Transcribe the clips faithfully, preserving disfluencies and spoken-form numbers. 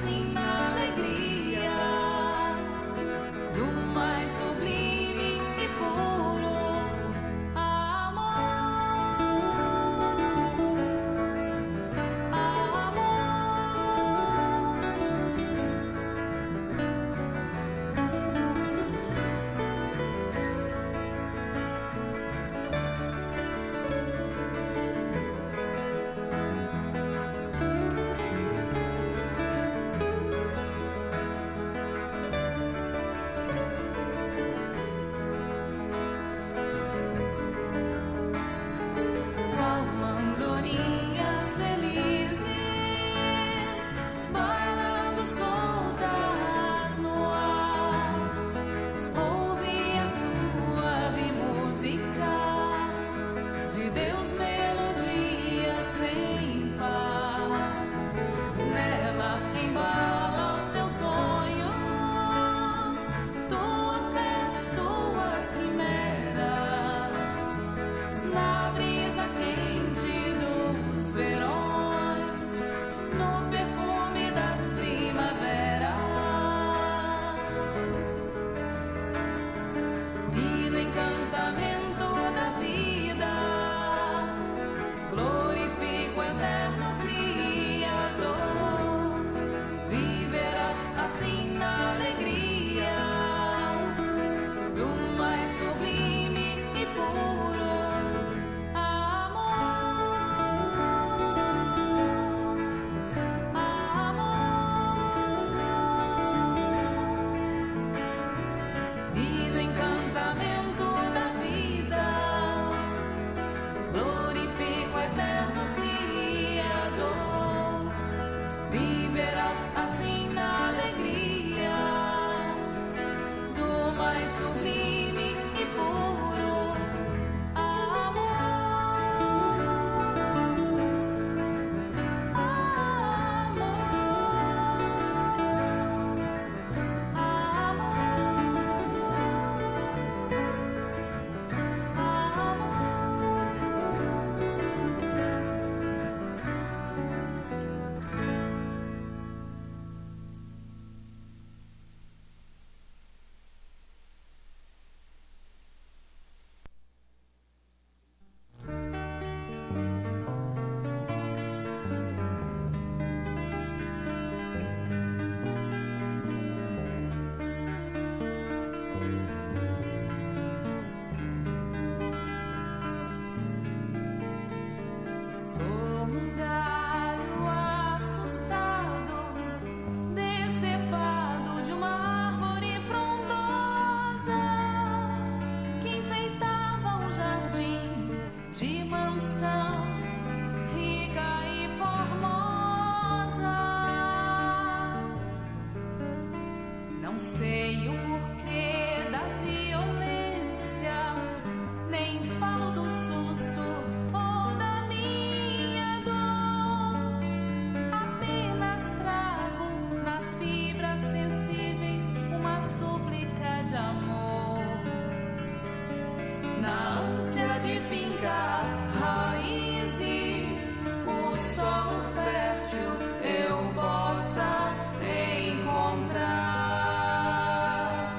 eu possa encontrar.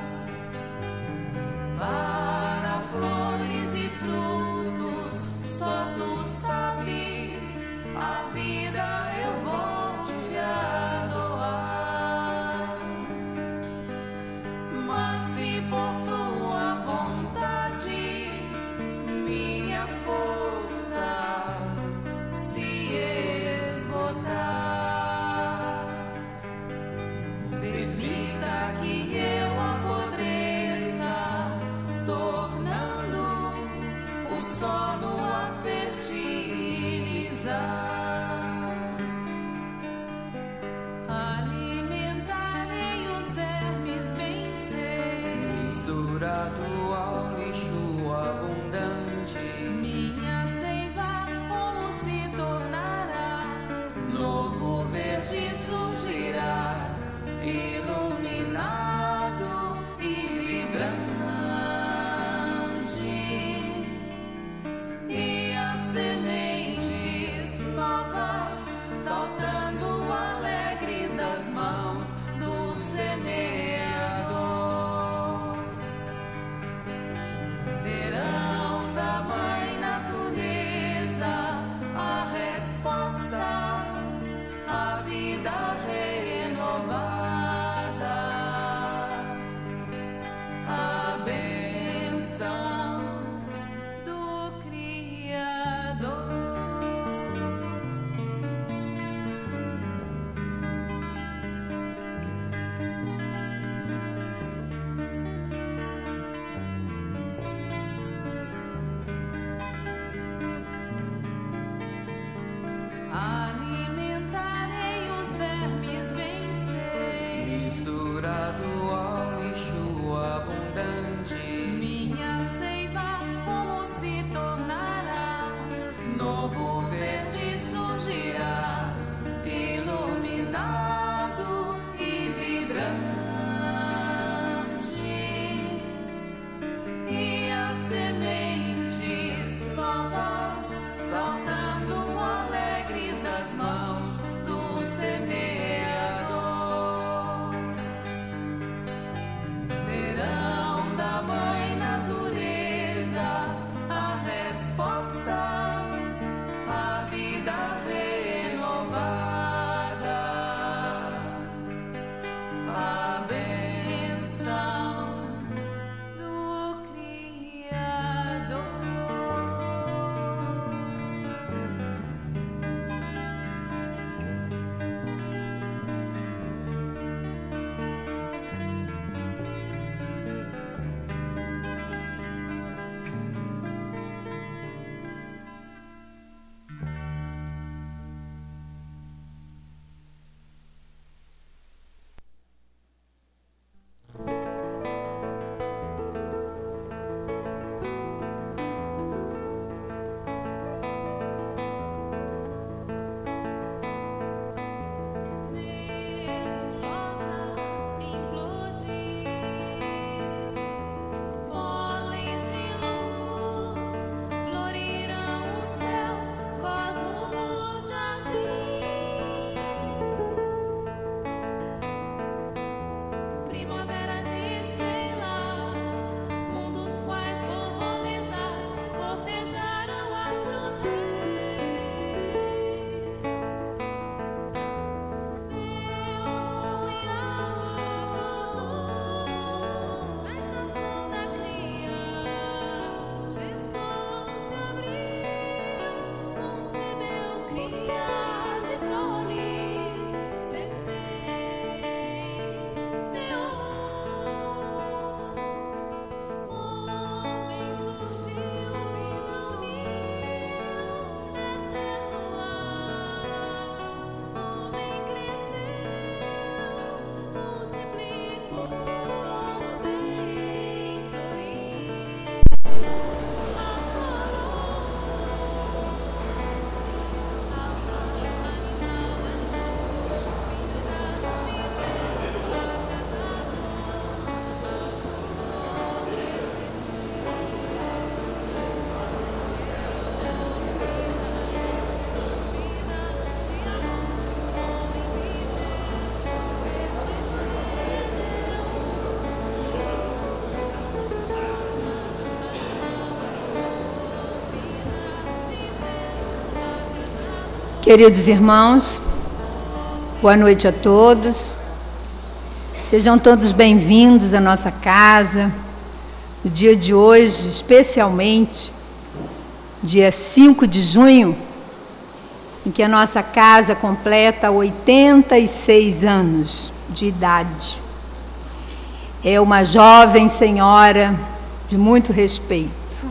Queridos irmãos, boa noite a todos. Sejam todos bem-vindos à nossa casa. No dia de hoje, especialmente, dia cinco de junho, em que a nossa casa completa oitenta e seis anos de idade. É uma jovem senhora de muito respeito.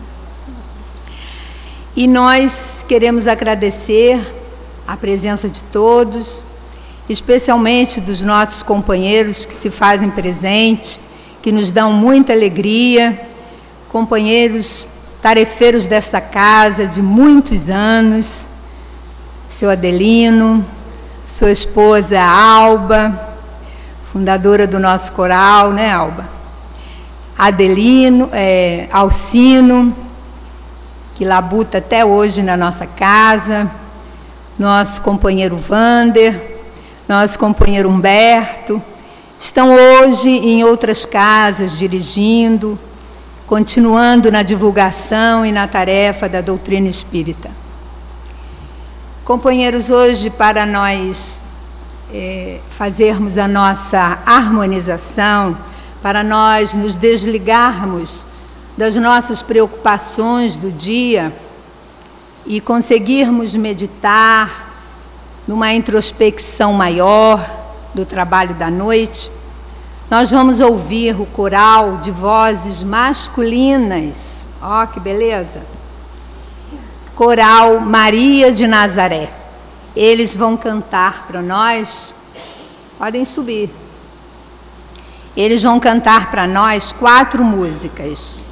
E nós queremos agradecer a presença de todos, especialmente dos nossos companheiros que se fazem presente, que nos dão muita alegria, companheiros tarefeiros desta casa de muitos anos, seu Adelino, sua esposa Alba, fundadora do nosso coral, né, Alba? Adelino, é, Alcino, que labuta até hoje na nossa casa, nosso companheiro Vander, nosso companheiro Humberto, estão hoje em outras casas dirigindo, continuando na divulgação e na tarefa da doutrina espírita. Companheiros, hoje, para nós é, fazermos a nossa harmonização, para nós nos desligarmos das nossas preocupações do dia e conseguirmos meditar numa introspecção maior do trabalho da noite, nós vamos ouvir o coral de vozes masculinas. Ó, oh, que beleza! Coral Maria de Nazaré. Eles vão cantar para nós, podem subir. Eles vão cantar para nós quatro músicas.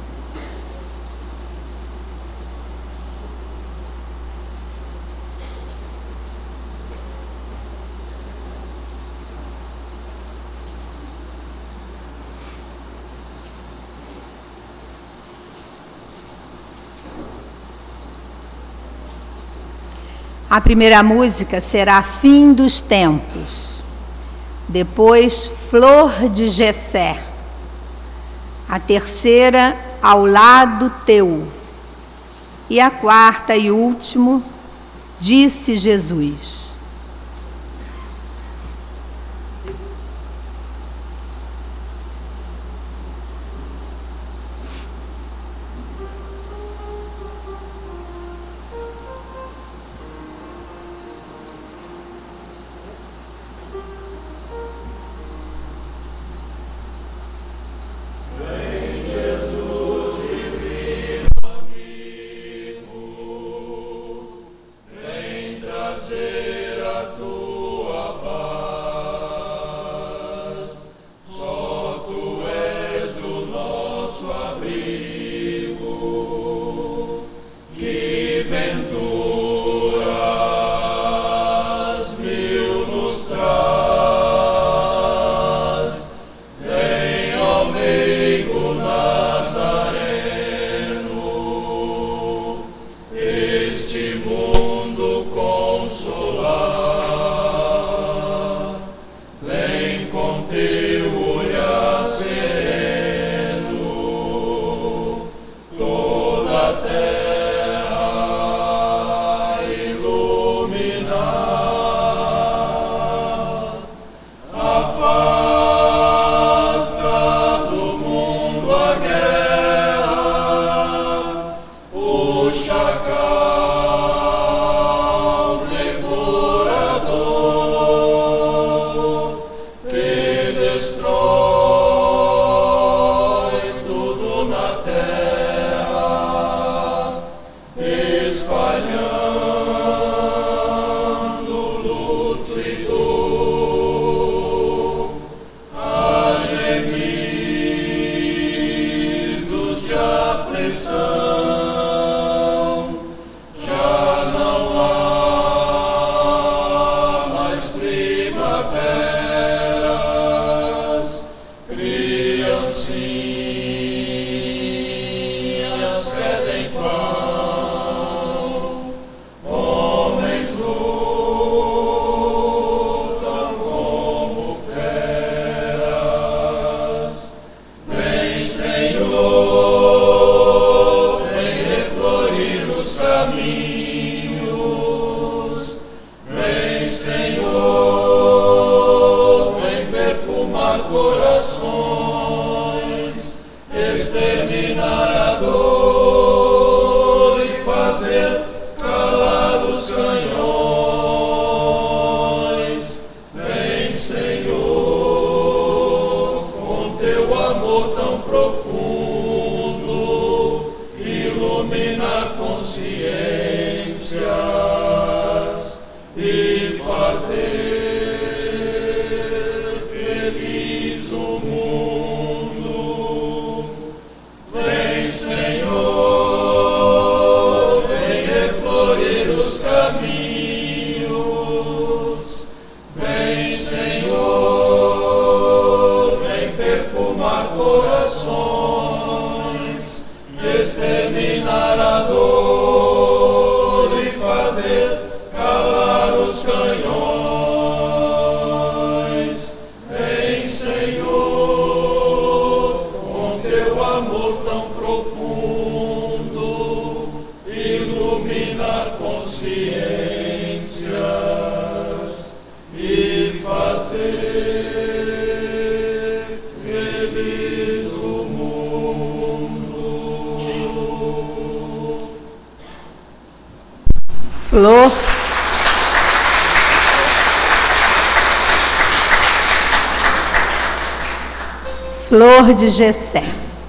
A primeira música será Fim dos Tempos, depois Flor de Jessé, a terceira Ao Lado Teu, e a quarta e último, Disse Jesus. Trazer a tua paz. perfumar corações, exterminar a dor e fazer calar os canhões. Vem, Senhor, com teu amor tão profundo, ilumina consciências e fazer feliz o mundo. Vem, Senhor, vem reflorir os caminhos. Vem, Senhor, vem perfumar corações, exterminar a dor e fazer calar os canhões. Vem, Senhor, com teu amor tão profundo, iluminar consciências e fazer feliz o mundo. Flor. Flor de Jessé.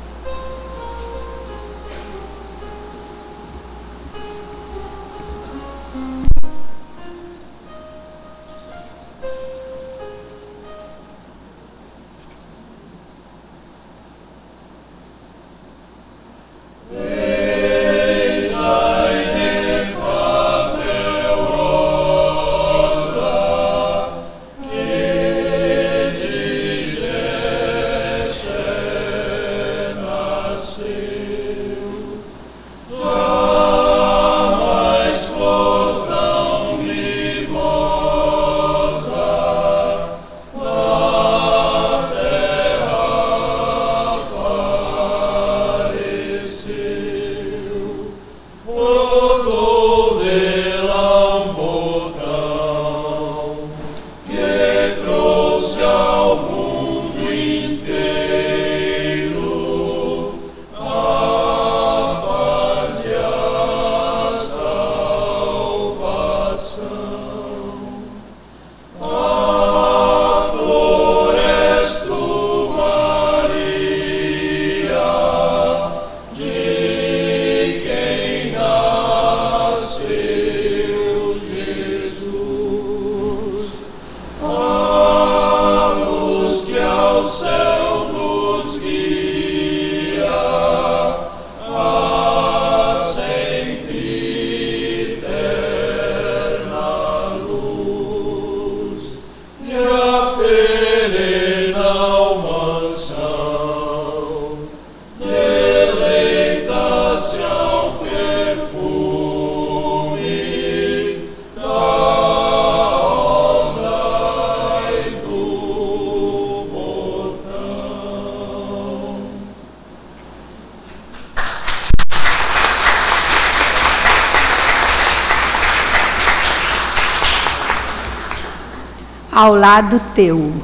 Ao lado teu.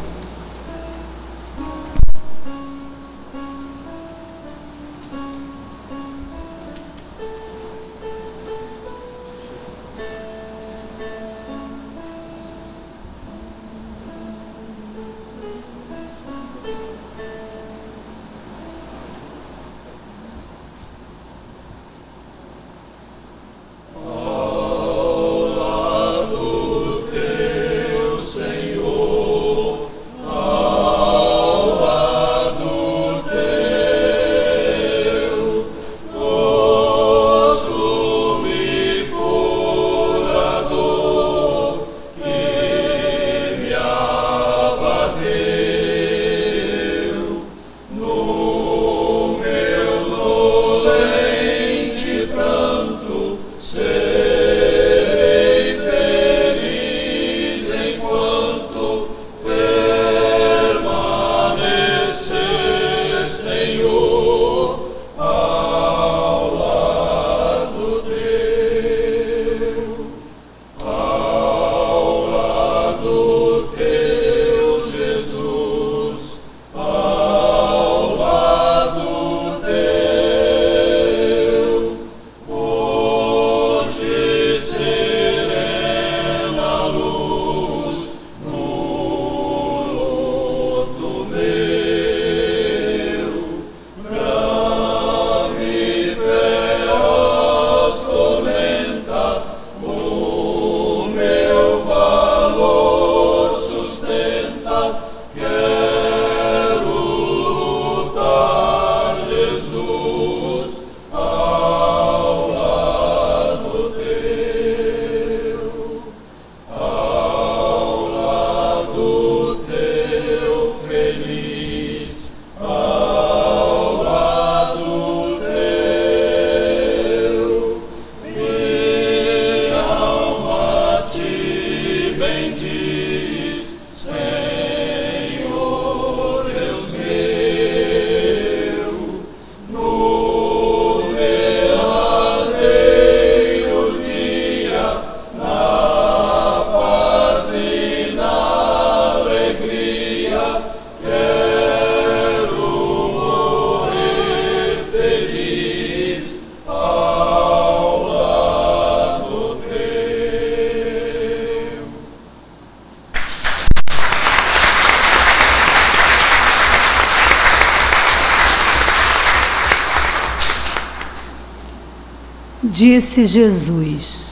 Disse Jesus.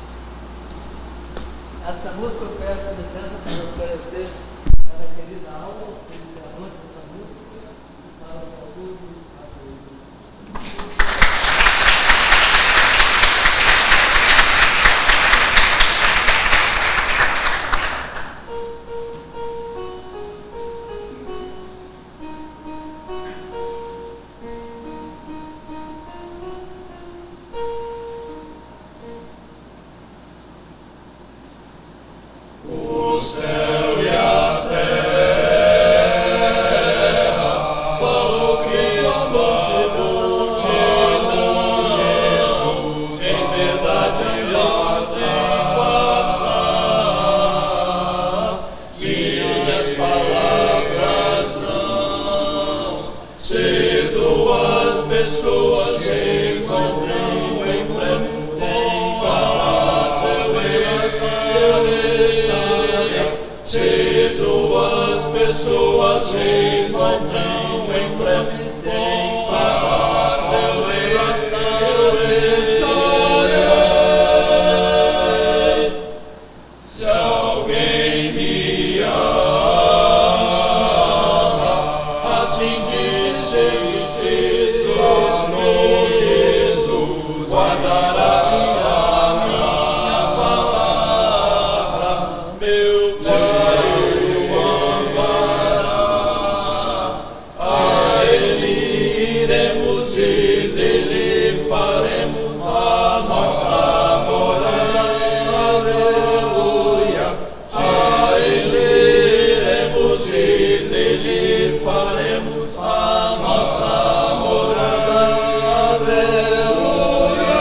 Essa música eu peço licença para oferecer a minha querida alma, que me levanta essa música e fala saúde a todos. O céu e a terra, falou Cristo, multidão, Jesus, em verdade nós sem passar, minhas palavras não, se duas pessoas se encontram em presença, sem palavras eu estarei. Se duas pessoas se encontram em presença, sem palavras eu estarei. Se alguém me ama, assim disse Jesus, no Jesus guardará minha palavra, meu Pai o amarás, a Ele iremos e dele faremos a nossa morada, aleluia. A Ele iremos e dele faremos a nossa morada, aleluia.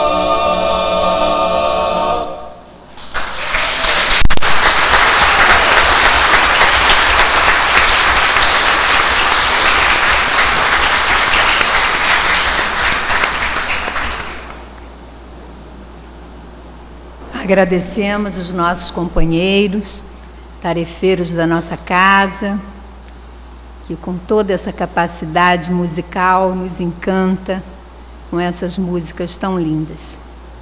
Agradecemos os nossos companheiros, tarefeiros da nossa casa, que com toda essa capacidade musical nos encanta com essas músicas tão lindas.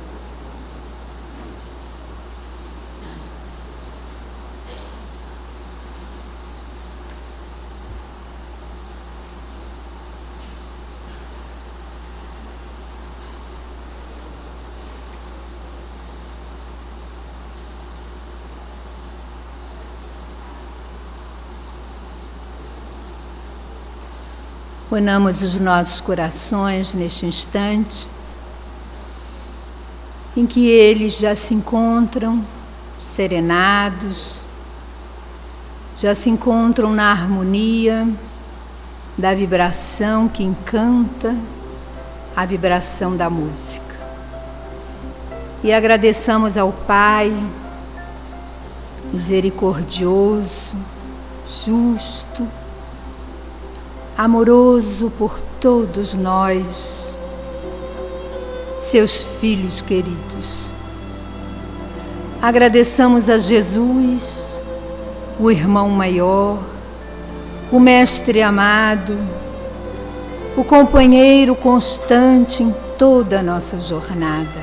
Unamos os nossos corações neste instante, em que eles já se encontram serenados, já se encontram na harmonia da vibração que encanta, a vibração da música. E agradeçamos ao Pai, misericordioso, justo, amoroso por todos nós, seus filhos queridos. Agradeçamos a Jesus, o irmão maior, o mestre amado, o companheiro constante em toda a nossa jornada.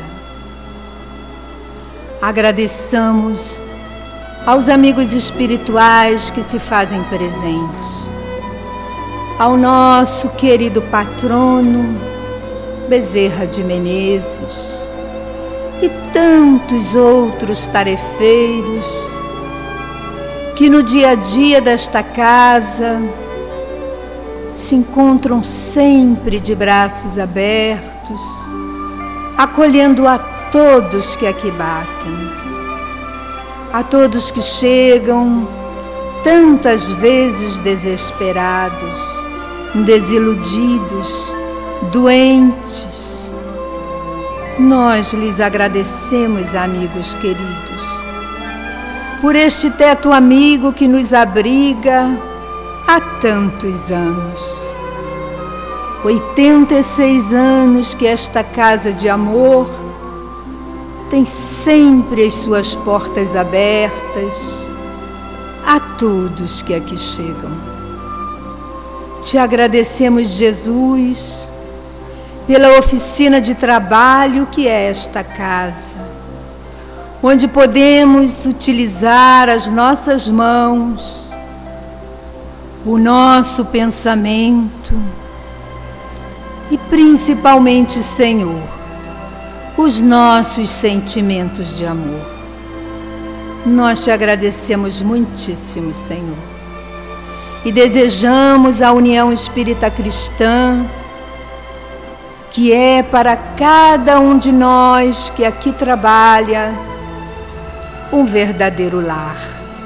Agradeçamos aos amigos espirituais que se fazem presentes, ao nosso querido patrono Bezerra de Menezes e tantos outros tarefeiros que no dia a dia desta casa se encontram sempre de braços abertos, acolhendo a todos que aqui batem, a todos que chegam tantas vezes desesperados, desiludidos, doentes. Nós lhes agradecemos, amigos queridos, por este teto amigo que nos abriga há tantos anos. oitenta e seis anos que esta casa de amor tem sempre as suas portas abertas a todos que aqui chegam. Te agradecemos, Jesus, pela oficina de trabalho que é esta casa, onde podemos utilizar as nossas mãos, o nosso pensamento e principalmente, Senhor, os nossos sentimentos de amor. Nós te agradecemos muitíssimo, Senhor, e desejamos a união espírita cristã, que é para cada um de nós que aqui trabalha, um verdadeiro lar.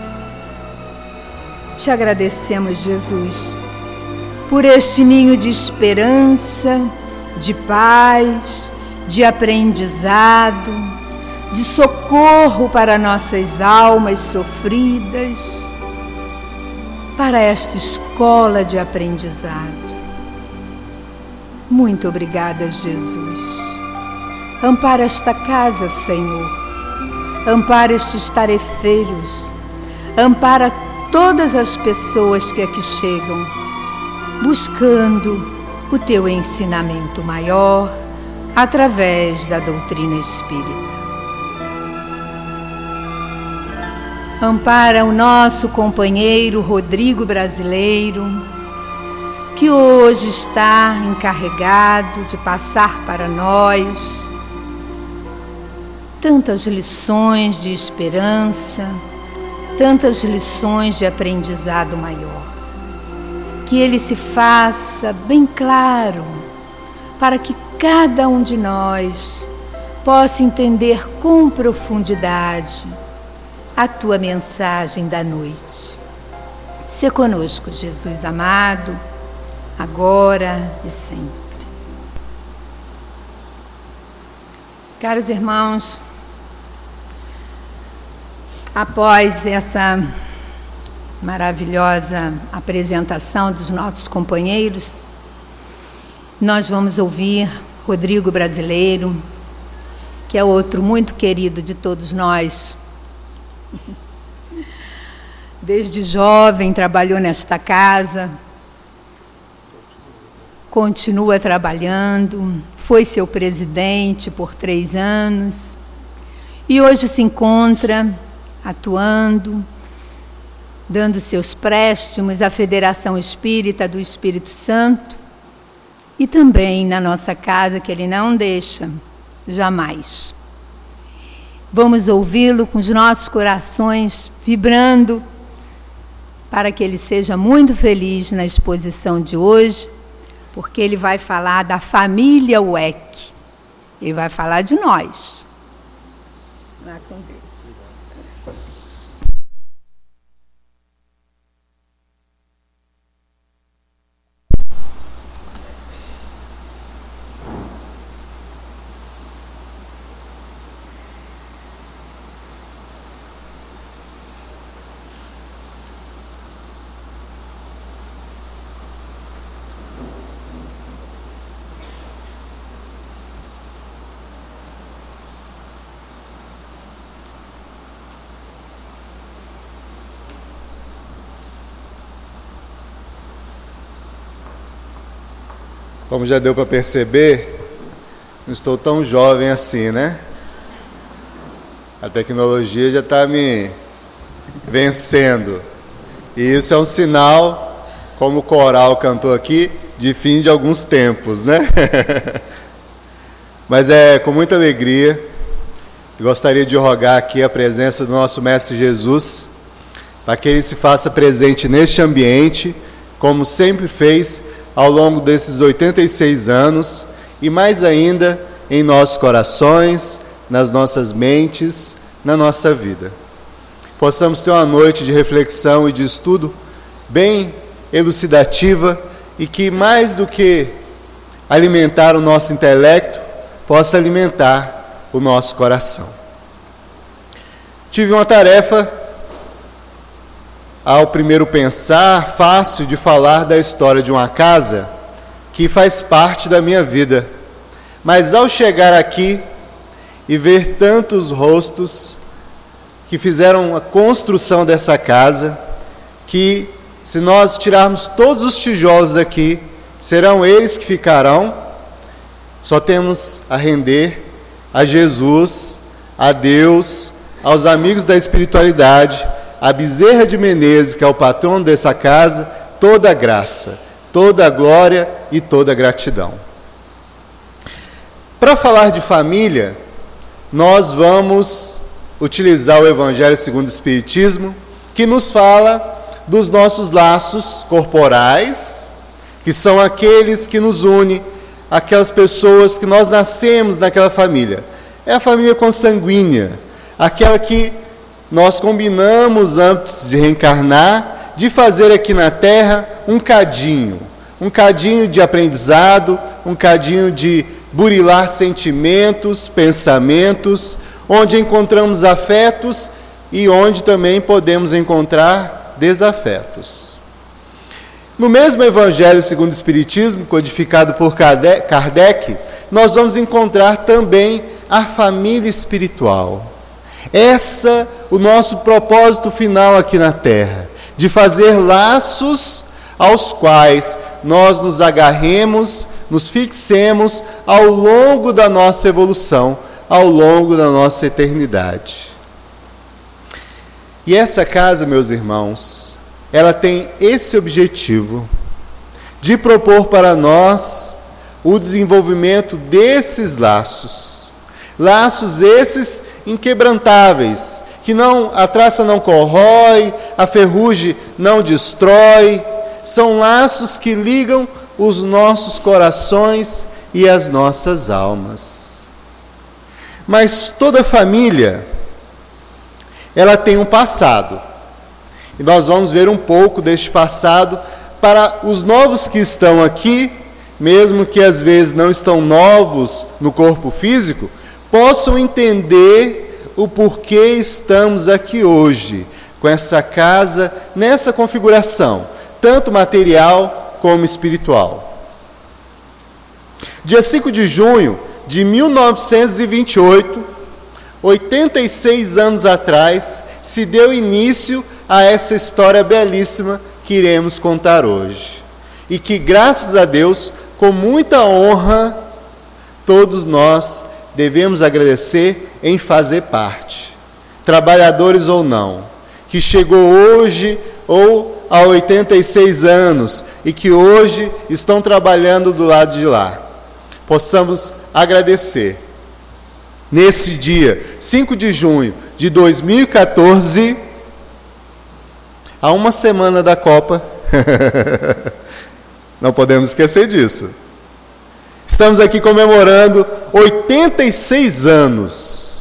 Te agradecemos, Jesus, por este ninho de esperança, de paz, de aprendizado, de socorro para nossas almas sofridas, para esta escola de aprendizado. Muito obrigada, Jesus. Ampara esta casa, Senhor. Ampara estes tarefeiros. Ampara todas as pessoas que aqui chegam, buscando o teu ensinamento maior através da doutrina espírita. Ampara o nosso companheiro Rodrigo Brasileiro, que hoje está encarregado de passar para nós tantas lições de esperança, tantas lições de aprendizado maior. Que ele se faça bem claro, para que cada um de nós possa entender com profundidade a tua mensagem da noite. Se conosco, Jesus amado, agora e sempre. Caros irmãos, após essa maravilhosa apresentação dos nossos companheiros, nós vamos ouvir Rodrigo Brasileiro, que é outro muito querido de todos nós. Desde jovem trabalhou nesta casa, continua trabalhando, foi seu presidente por três anos e hoje se encontra atuando, dando seus préstimos à Federação Espírita do Espírito Santo e também na nossa casa, que ele não deixa jamais. Vamos ouvi-lo com os nossos corações vibrando para que ele seja muito feliz na exposição de hoje, porque ele vai falar da família U E C. Ele vai falar de nós. Vai com Deus. Como já deu para perceber, não estou tão jovem assim, né? A tecnologia já está me vencendo. E isso é um sinal, como o coral cantou aqui, de fim de alguns tempos, né? Mas é com muita alegria, gostaria de rogar aqui a presença do nosso Mestre Jesus, para que Ele se faça presente neste ambiente, como sempre fez ao longo desses oitenta e seis anos, e mais ainda em nossos corações, nas nossas mentes, na nossa vida. Possamos ter uma noite de reflexão e de estudo bem elucidativa e que, mais do que alimentar o nosso intelecto, possa alimentar o nosso coração. Tive uma tarefa, ao primeiro pensar, fácil de falar da história de uma casa que faz parte da minha vida. Mas ao chegar aqui e ver tantos rostos que fizeram a construção dessa casa, que se nós tirarmos todos os tijolos daqui, serão eles que ficarão, Só temos a render a Jesus, a Deus, aos amigos da espiritualidade, a Bezerra de Menezes, que é o patrono dessa casa, toda a graça, toda a glória e toda a gratidão. Para falar de família, nós vamos utilizar o Evangelho segundo o Espiritismo, que nos fala dos nossos laços corporais, que são aqueles que nos unem, aquelas pessoas que nós nascemos naquela família. É a família consanguínea, aquela que nós combinamos antes de reencarnar, de fazer aqui na Terra um cadinho, um cadinho de aprendizado, um cadinho de burilar sentimentos, pensamentos, onde encontramos afetos e onde também podemos encontrar desafetos. No mesmo Evangelho segundo o Espiritismo, codificado por Kardec, nós vamos encontrar também a família espiritual. Essa é o nosso propósito final aqui na Terra, de fazer laços aos quais nós nos agarremos, nos fixemos ao longo da nossa evolução, ao longo da nossa eternidade. E essa casa, meus irmãos, ela tem esse objetivo de propor para nós o desenvolvimento desses laços. Laços esses inquebrantáveis, que não, a traça não corrói, a ferrugem não destrói. São laços que ligam os nossos corações e as nossas almas. Mas toda família, ela tem um passado. E nós vamos ver um pouco deste passado para os novos que estão aqui, mesmo que às vezes não estão novos no corpo físico, possam entender o porquê estamos aqui hoje, com essa casa, nessa configuração, tanto material como espiritual. Dia cinco de junho de mil novecentos e vinte e oito, oitenta e seis anos atrás, se deu início a essa história belíssima que iremos contar hoje. E que, graças a Deus, com muita honra, todos nós devemos agradecer em fazer parte. Trabalhadores ou não, que chegou hoje ou há oitenta e seis anos e que hoje estão trabalhando do lado de lá. Possamos agradecer. Nesse dia, cinco de junho de dois mil e quatorze, há uma semana da Copa, não podemos esquecer disso. Estamos aqui comemorando oitenta e seis anos.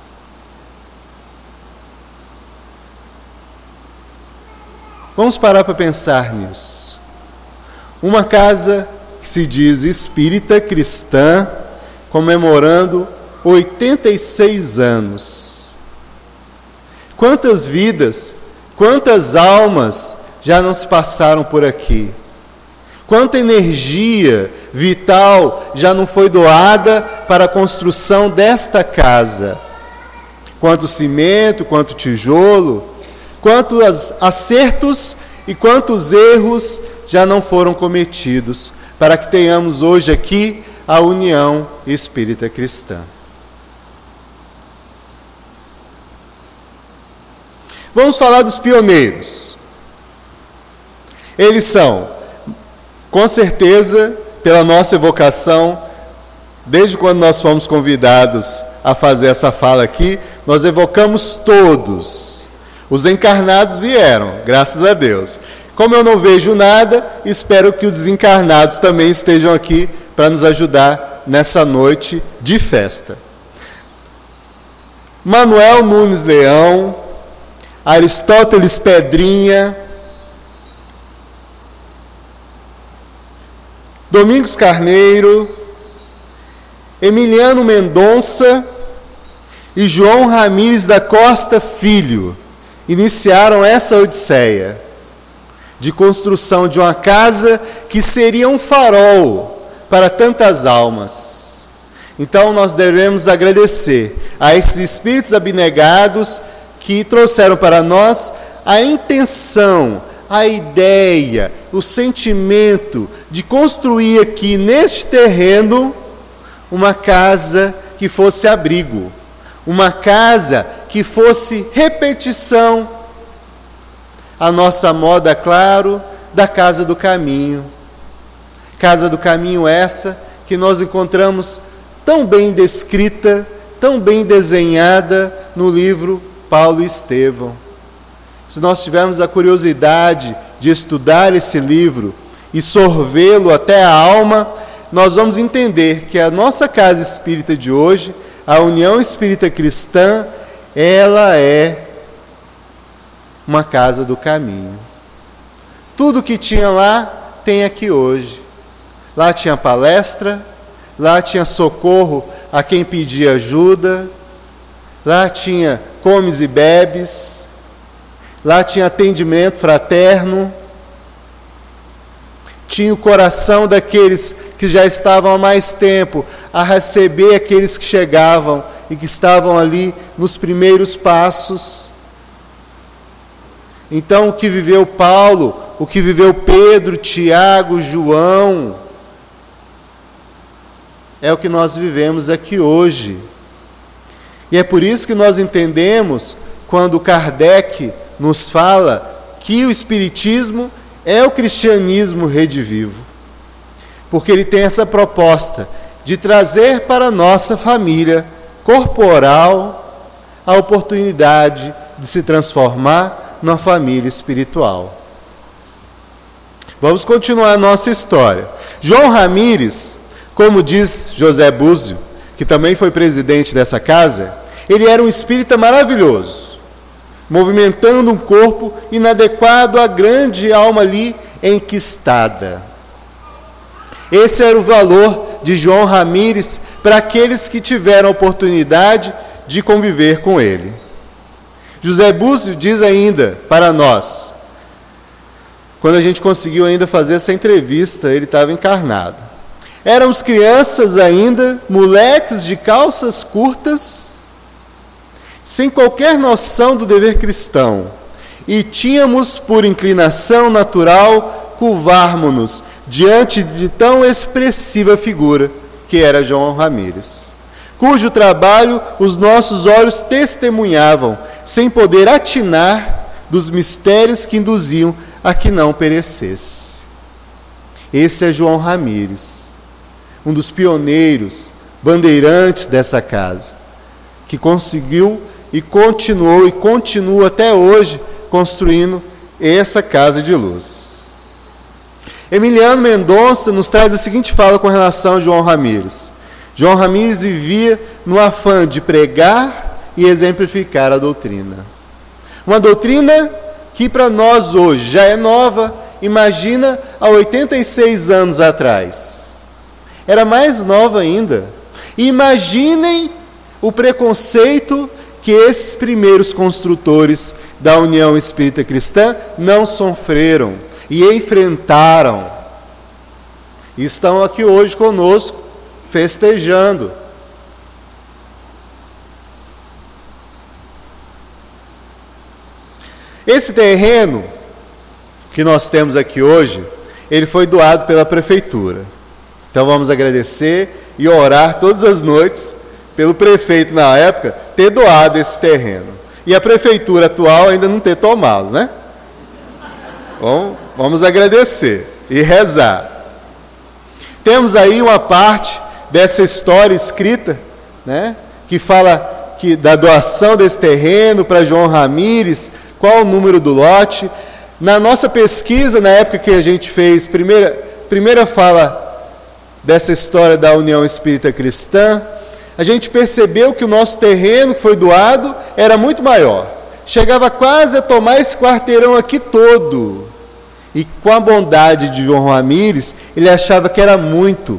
Vamos parar para pensar nisso. Uma casa que se diz espírita, cristã, comemorando oitenta e seis anos. Quantas vidas, quantas almas já não se passaram por aqui? Quanta energia vital já não foi doada para a construção desta casa? Quanto cimento, quanto tijolo, quantos acertos e quantos erros já não foram cometidos para que tenhamos hoje aqui a União Espírita Cristã. Vamos falar dos pioneiros. Eles são, com certeza, pela nossa evocação, desde quando nós fomos convidados a fazer essa fala aqui, nós evocamos todos. Os encarnados vieram, graças a Deus. Como eu não vejo nada, espero que os desencarnados também estejam aqui para nos ajudar nessa noite de festa. Manuel Nunes Leão, Aristóteles Pedrinha, Domingos Carneiro, Emiliano Mendonça e João Ramires da Costa Filho iniciaram essa odisseia de construção de uma casa que seria um farol para tantas almas. Então nós devemos agradecer a esses espíritos abnegados que trouxeram para nós a intenção, a ideia, o sentimento de construir aqui neste terreno uma casa que fosse abrigo, uma casa que fosse repetição, a nossa moda, claro, da casa do caminho. Casa do caminho essa que nós encontramos tão bem descrita, tão bem desenhada no livro Paulo e Estevão. Se nós tivermos a curiosidade de estudar esse livro e sorvê-lo até a alma, nós vamos entender que a nossa casa espírita de hoje, a União Espírita Cristã, ela é uma casa do caminho. Tudo que tinha lá, tem aqui hoje. Lá tinha palestra, lá tinha socorro a quem pedia ajuda, lá tinha comes e bebes, lá tinha atendimento fraterno, tinha o coração daqueles que já estavam há mais tempo a receber aqueles que chegavam e que estavam ali nos primeiros passos. Então, o que viveu Paulo, o que viveu Pedro, Tiago, João, é o que nós vivemos aqui hoje. E é por isso que nós entendemos, quando Kardec nos fala que o Espiritismo é o cristianismo redivivo. Porque ele tem essa proposta de trazer para a nossa família corporal a oportunidade de se transformar numa família espiritual. Vamos continuar a nossa história. João Ramires, como diz José Búzio, que também foi presidente dessa casa, ele era um espírita maravilhoso, movimentando um corpo inadequado à grande alma ali enquistada. Esse era o valor de João Ramires para aqueles que tiveram a oportunidade de conviver com ele. José Búzio diz ainda para nós, quando a gente conseguiu ainda fazer essa entrevista, ele estava encarnado. Éramos crianças ainda, moleques de calças curtas, sem qualquer noção do dever cristão, e tínhamos por inclinação natural curvarmos-nos diante de tão expressiva figura que era João Ramires, cujo trabalho os nossos olhos testemunhavam, sem poder atinar dos mistérios que induziam a que não perecesse. Esse é João Ramires, um dos pioneiros, bandeirantes dessa casa, que conseguiu e continuou e continua até hoje construindo essa casa de luz. Emiliano Mendonça nos traz a seguinte fala com relação a João Ramires. João Ramires vivia no afã de pregar e exemplificar a doutrina. Uma doutrina que para nós hoje já é nova, imagina há oitenta e seis anos atrás. Era mais nova ainda. E imaginem o preconceito que esses primeiros construtores da União Espírita Cristã não sofreram e enfrentaram. E estão aqui hoje conosco, festejando. Esse terreno que nós temos aqui hoje, ele foi doado pela prefeitura. Então vamos agradecer e orar todas as noites pelo prefeito na época ter doado esse terreno. E a prefeitura atual ainda não ter tomado, né? Bom, vamos agradecer e rezar. Temos aí uma parte dessa história escrita, né, que fala que, da doação desse terreno para João Ramires, qual o número do lote. Na nossa pesquisa, na época que a gente fez, primeira, primeira fala dessa história da União Espírita Cristã, a gente percebeu que o nosso terreno que foi doado era muito maior. Chegava quase a tomar esse quarteirão aqui todo. E com a bondade de João Ramires, ele achava que era muito.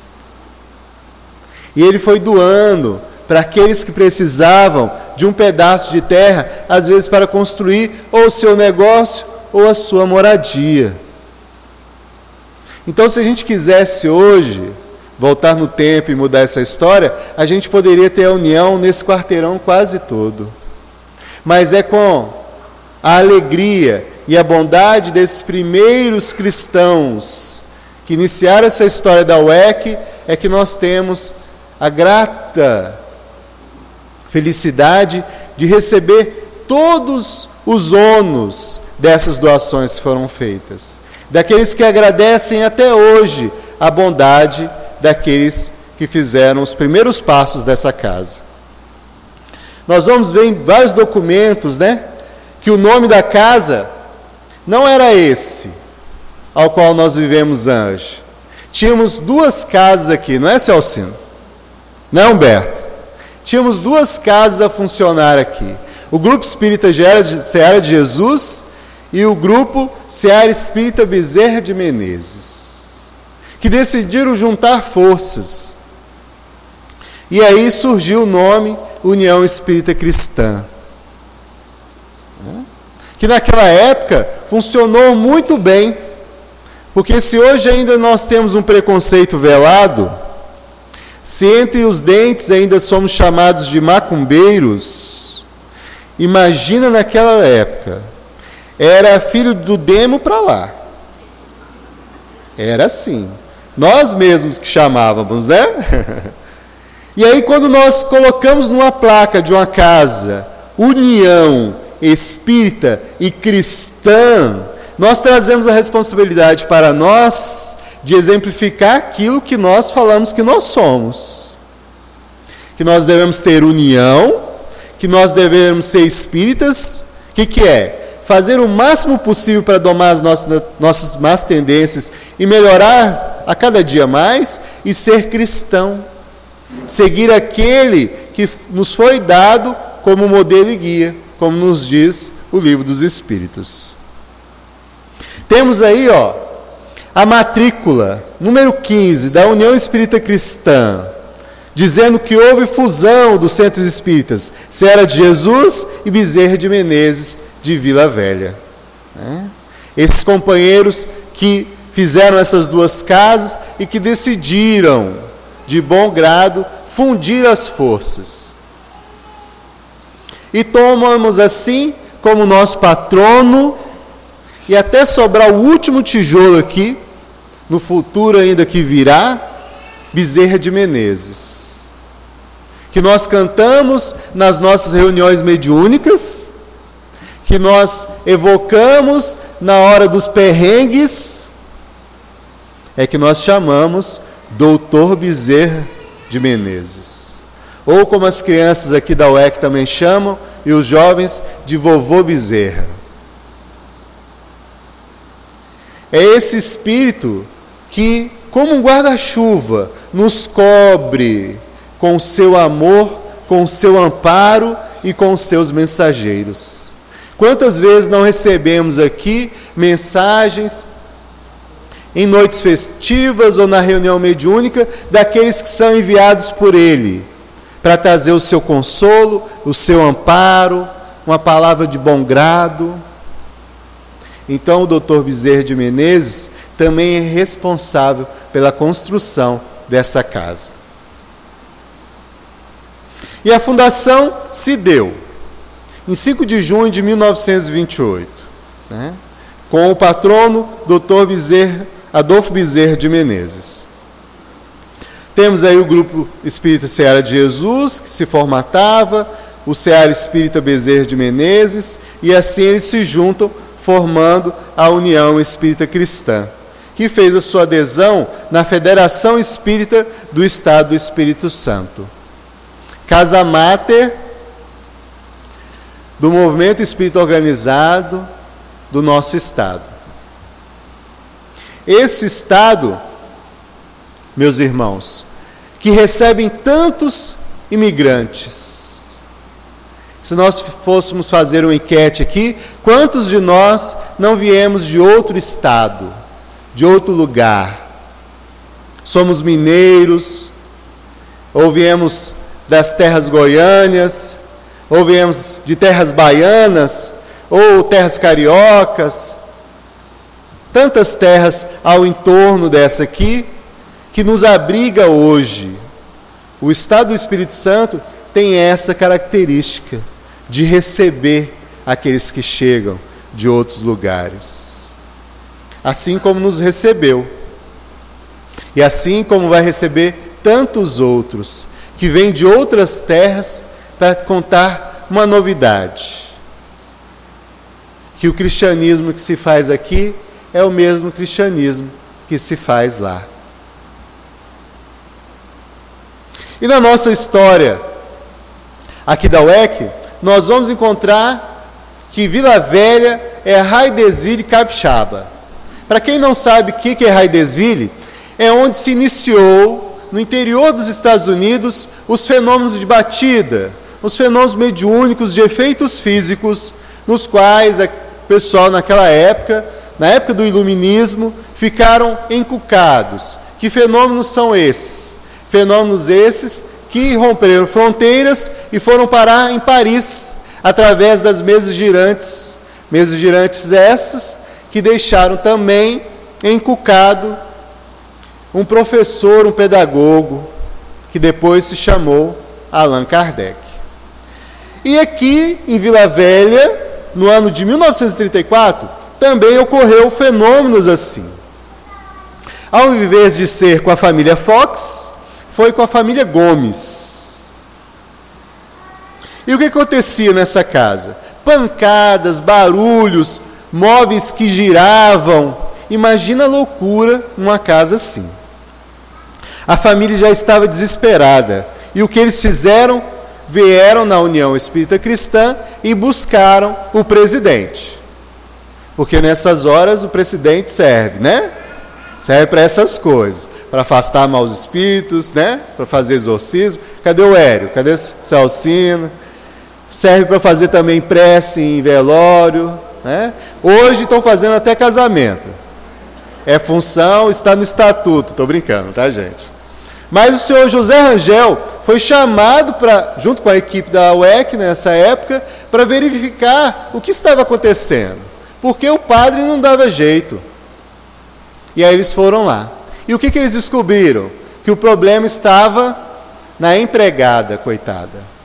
E ele foi doando para aqueles que precisavam de um pedaço de terra, às vezes para construir ou o seu negócio ou a sua moradia. Então, se a gente quisesse hoje voltar no tempo e mudar essa história, a gente poderia ter a união nesse quarteirão quase todo. Mas é com a alegria e a bondade desses primeiros cristãos que iniciaram essa história da U E C, é que nós temos a grata felicidade de receber todos os ônus dessas doações que foram feitas. Daqueles que agradecem até hoje a bondade daqueles que fizeram os primeiros passos dessa casa. Nós vamos ver em vários documentos, né, que o nome da casa não era esse ao qual nós vivemos hoje. Tínhamos duas casas aqui, não é, Celcino? Não é, Humberto? Tínhamos duas casas a funcionar aqui. O Grupo Espírita Seara de Jesus e o Grupo Seara Espírita Bezerra de Menezes, que decidiram juntar forças. E aí surgiu o nome União Espírita Cristã, que naquela época funcionou muito bem, porque se hoje ainda nós temos um preconceito velado, se entre os dentes ainda somos chamados de macumbeiros, imagina naquela época, era filho do demo para lá, era assim, nós mesmos que chamávamos, né? E aí quando nós colocamos numa placa de uma casa, União Espírita e Cristã, nós trazemos a responsabilidade para nós de exemplificar aquilo que nós falamos que nós somos. Que nós devemos ter união, que nós devemos ser espíritas. O que, que é? Fazer o máximo possível para domar as nossas, nossas más tendências e melhorar a cada dia mais, e ser cristão. Seguir aquele que nos foi dado como modelo e guia, como nos diz o Livro dos Espíritos. Temos aí, ó, a matrícula número quinze da União Espírita Cristã, dizendo que houve fusão dos centros espíritas Seara de Jesus e Bezerra de Menezes de Vila Velha. Né? Esses companheiros que fizeram essas duas casas e que decidiram, de bom grado, fundir as forças. E tomamos assim como nosso patrono, e até sobrar o último tijolo aqui, no futuro ainda que virá, Bezerra de Menezes, que nós cantamos nas nossas reuniões mediúnicas, que nós evocamos na hora dos perrengues, é que nós chamamos Doutor Bezerra de Menezes, ou como as crianças aqui da U E C também chamam, e os jovens, de Vovô Bezerra. É esse espírito que, como um guarda-chuva, nos cobre com o seu amor, com o seu amparo e com os seus mensageiros. Quantas vezes não recebemos aqui mensagens em noites festivas ou na reunião mediúnica daqueles que são enviados por ele para trazer o seu consolo, o seu amparo, uma palavra de bom grado. Então o doutor Bezerra de Menezes também é responsável pela construção dessa casa. E a fundação se deu em cinco de junho de mil novecentos e vinte e oito, né, com o patrono doutor Bezerra, Adolfo Bezerra de Menezes. Temos aí o Grupo Espírita Seara de Jesus, que se formatava, o Seara Espírita Bezerra de Menezes, e assim eles se juntam, formando a União Espírita Cristã, que fez a sua adesão na Federação Espírita do Estado do Espírito Santo. Casa máter do movimento espírita organizado do nosso Estado. Esse Estado, meus irmãos, que recebem tantos imigrantes. Se nós fôssemos fazer uma enquete aqui, quantos de nós não viemos de outro estado, de outro lugar? Somos mineiros, ou viemos das terras goiânias, ou viemos de terras baianas, ou terras cariocas, tantas terras ao entorno dessa aqui, que nos abriga hoje. O Estado do Espírito Santo tem essa característica de receber aqueles que chegam de outros lugares, assim como nos recebeu, e assim como vai receber tantos outros que vêm de outras terras para contar uma novidade. Que o cristianismo que se faz aqui é o mesmo cristianismo que se faz lá. E na nossa história aqui da U E C, nós vamos encontrar que Vila Velha é Raidesville Capixaba. Para quem não sabe o que é Raidesville, é onde se iniciou, no interior dos Estados Unidos, os fenômenos de batida, os fenômenos mediúnicos de efeitos físicos, nos quais o pessoal naquela época, na época do iluminismo, ficaram encucados. Que fenômenos são esses? Fenômenos esses que romperam fronteiras e foram parar em Paris, através das mesas girantes. Mesas girantes essas que deixaram também encucado um professor, um pedagogo, que depois se chamou Allan Kardec. E aqui, em Vila Velha, no ano de mil novecentos e trinta e quatro, também ocorreu fenômenos assim. Ao invés de ser com a família Fox, foi com a família Gomes. E o que acontecia nessa casa? Pancadas, barulhos, móveis que giravam. Imagina a loucura numa casa assim. A família já estava desesperada. E o que eles fizeram? Vieram na União Espírita Cristã e buscaram o presidente. Porque nessas horas o presidente serve, né? Serve para essas coisas. Para afastar maus espíritos, né? Para fazer exorcismo. Cadê o Hélio? Cadê o Celcino? Serve para fazer também prece em velório, né? Hoje estão fazendo até casamento. É função, está no estatuto. Estou brincando, tá, gente? Mas o senhor José Rangel foi chamado, pra, junto com a equipe da U E C nessa época, para verificar o que estava acontecendo. Porque o padre não dava jeito. E aí eles foram lá. E o que, que eles descobriram? Que o problema estava na empregada, coitada.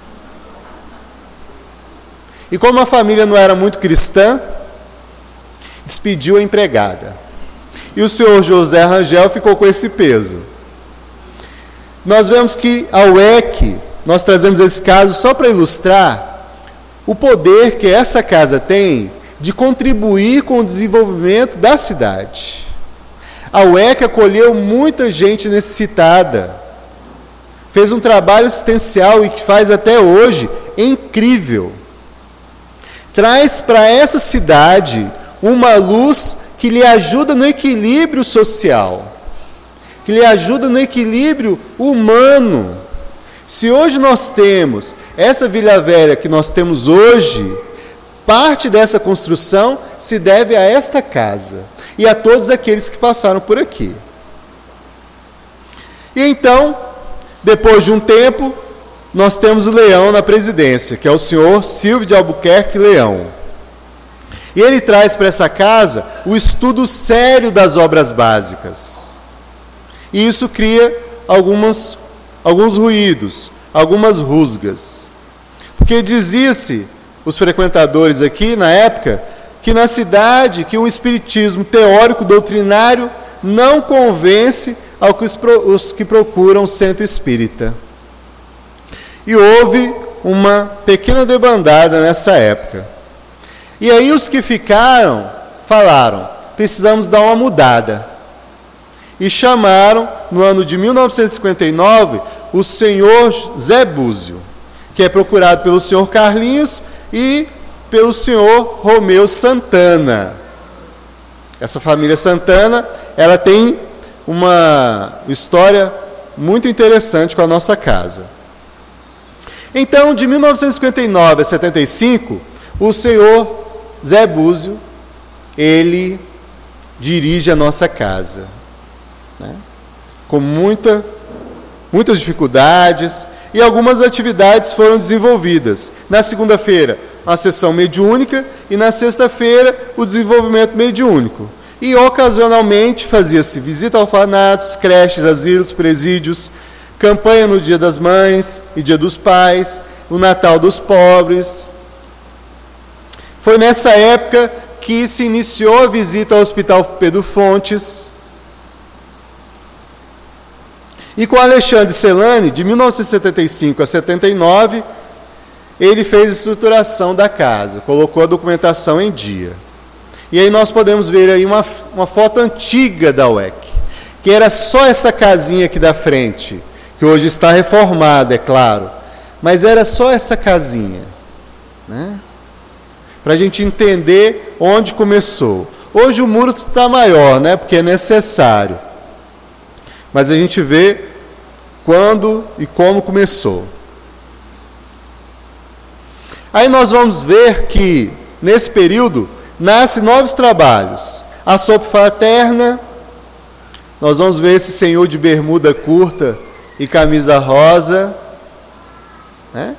E como a família não era muito cristã, despediu a empregada. E o senhor José Rangel ficou com esse peso. Nós vemos que a U E C, nós trazemos esse caso só para ilustrar o poder que essa casa tem de contribuir com o desenvolvimento da cidade. A U E C acolheu muita gente necessitada, fez um trabalho assistencial e que faz até hoje incrível. Traz para essa cidade uma luz que lhe ajuda no equilíbrio social, que lhe ajuda no equilíbrio humano. Se hoje nós temos essa Vila Velha que nós temos hoje, parte dessa construção se deve a esta casa e a todos aqueles que passaram por aqui. E então, depois de um tempo, nós temos o Leão na presidência, que é o senhor Silvio de Albuquerque Leão. E ele traz para essa casa o estudo sério das obras básicas. E isso cria algumas, alguns ruídos, algumas rusgas. Porque dizia-se, os frequentadores aqui na época, que na cidade, que um espiritismo teórico, doutrinário, não convence aos que procuram o centro espírita. E houve uma pequena debandada nessa época. E aí os que ficaram falaram, precisamos dar uma mudada. E chamaram, no ano de mil novecentos e cinquenta e nove, o senhor Zé Búzio, que é procurado pelo senhor Carlinhos e pelo senhor Romeu Santana. Essa família Santana, ela tem uma história muito interessante com a nossa casa. Então, de mil novecentos e cinquenta e nove a setenta e cinco, o senhor Zé Búzio, ele dirige a nossa casa, né? Com muita, muitas dificuldades, e algumas atividades foram desenvolvidas. Na segunda-feira, a sessão mediúnica, e na sexta-feira, o desenvolvimento mediúnico. E, ocasionalmente, fazia-se visita a orfanatos, creches, asilos, presídios, campanha no Dia das Mães e Dia dos Pais, o Natal dos Pobres. Foi nessa época que se iniciou a visita ao Hospital Pedro Fontes. E com Alexandre Celani, de mil novecentos e setenta e cinco a setenta e nove, ele fez a estruturação da casa, colocou a documentação em dia. E aí nós podemos ver aí uma, uma foto antiga da U E C, que era só essa casinha aqui da frente, que hoje está reformada, é claro, mas era só essa casinha, né? Para a gente entender onde começou. Hoje o muro está maior, né? Porque é necessário. Mas a gente vê quando e como começou. Aí nós vamos ver que, nesse período, nascem novos trabalhos. A sopa fraterna, nós vamos ver esse senhor de bermuda curta e camisa rosa, né?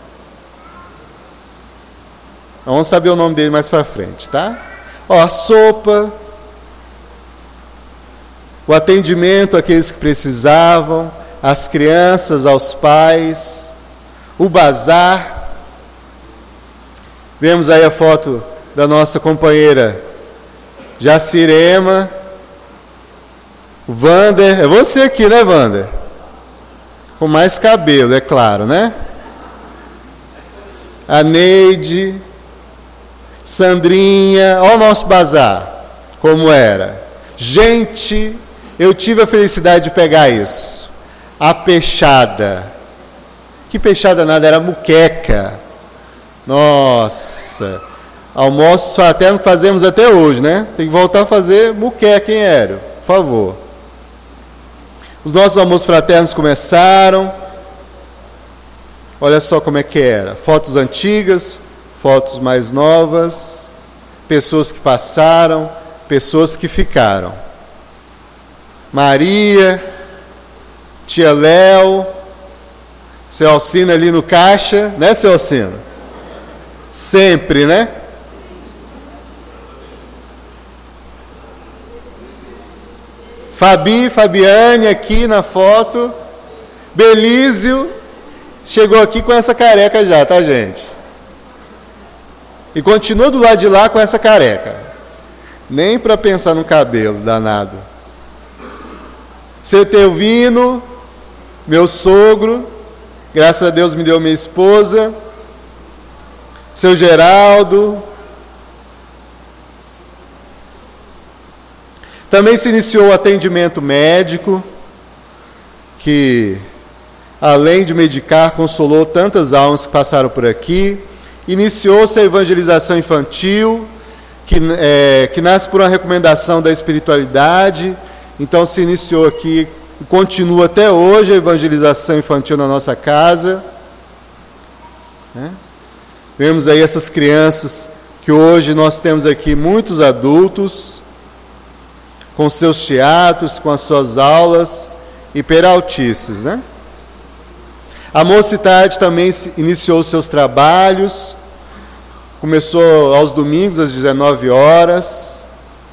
Vamos saber o nome dele mais para frente, tá? Ó, a sopa, o atendimento àqueles que precisavam, às crianças, aos pais, o bazar. Vemos aí a foto da nossa companheira Jacirema, o Wander, é você aqui, né, Wander? Com mais cabelo, é claro, né? A Neide, Sandrinha, olha o nosso bazar, como era. Gente, eu tive a felicidade de pegar isso. A peixada. Que peixada nada, era muqueca. Nossa, almoços fraternos que fazemos até hoje, né? Tem que voltar a fazer muqueca, hein, Hélio? Por favor. Os nossos almoços fraternos começaram. Olha só como é que era. Fotos antigas, fotos mais novas, pessoas que passaram, pessoas que ficaram. Maria, tia Léo, seu Alcino ali no caixa, né, seu Alcino? Sempre, né? Fabi, Fabiane aqui na foto. Belísio chegou aqui com essa careca já, tá, gente? E continua do lado de lá com essa careca. Nem para pensar no cabelo, danado. Seu Teuvino, meu sogro, graças a Deus me deu minha esposa. Seu Geraldo. Também se iniciou o atendimento médico, que, além de medicar, consolou tantas almas que passaram por aqui. Iniciou-se a evangelização infantil, que, é, que nasce por uma recomendação da espiritualidade. Então se iniciou aqui e continua até hoje a evangelização infantil na nossa casa. Né? Vemos aí essas crianças, que hoje nós temos aqui muitos adultos, com seus teatros, com as suas aulas e peraltices, né? A mocidade também iniciou seus trabalhos, começou aos domingos às dezenove horas,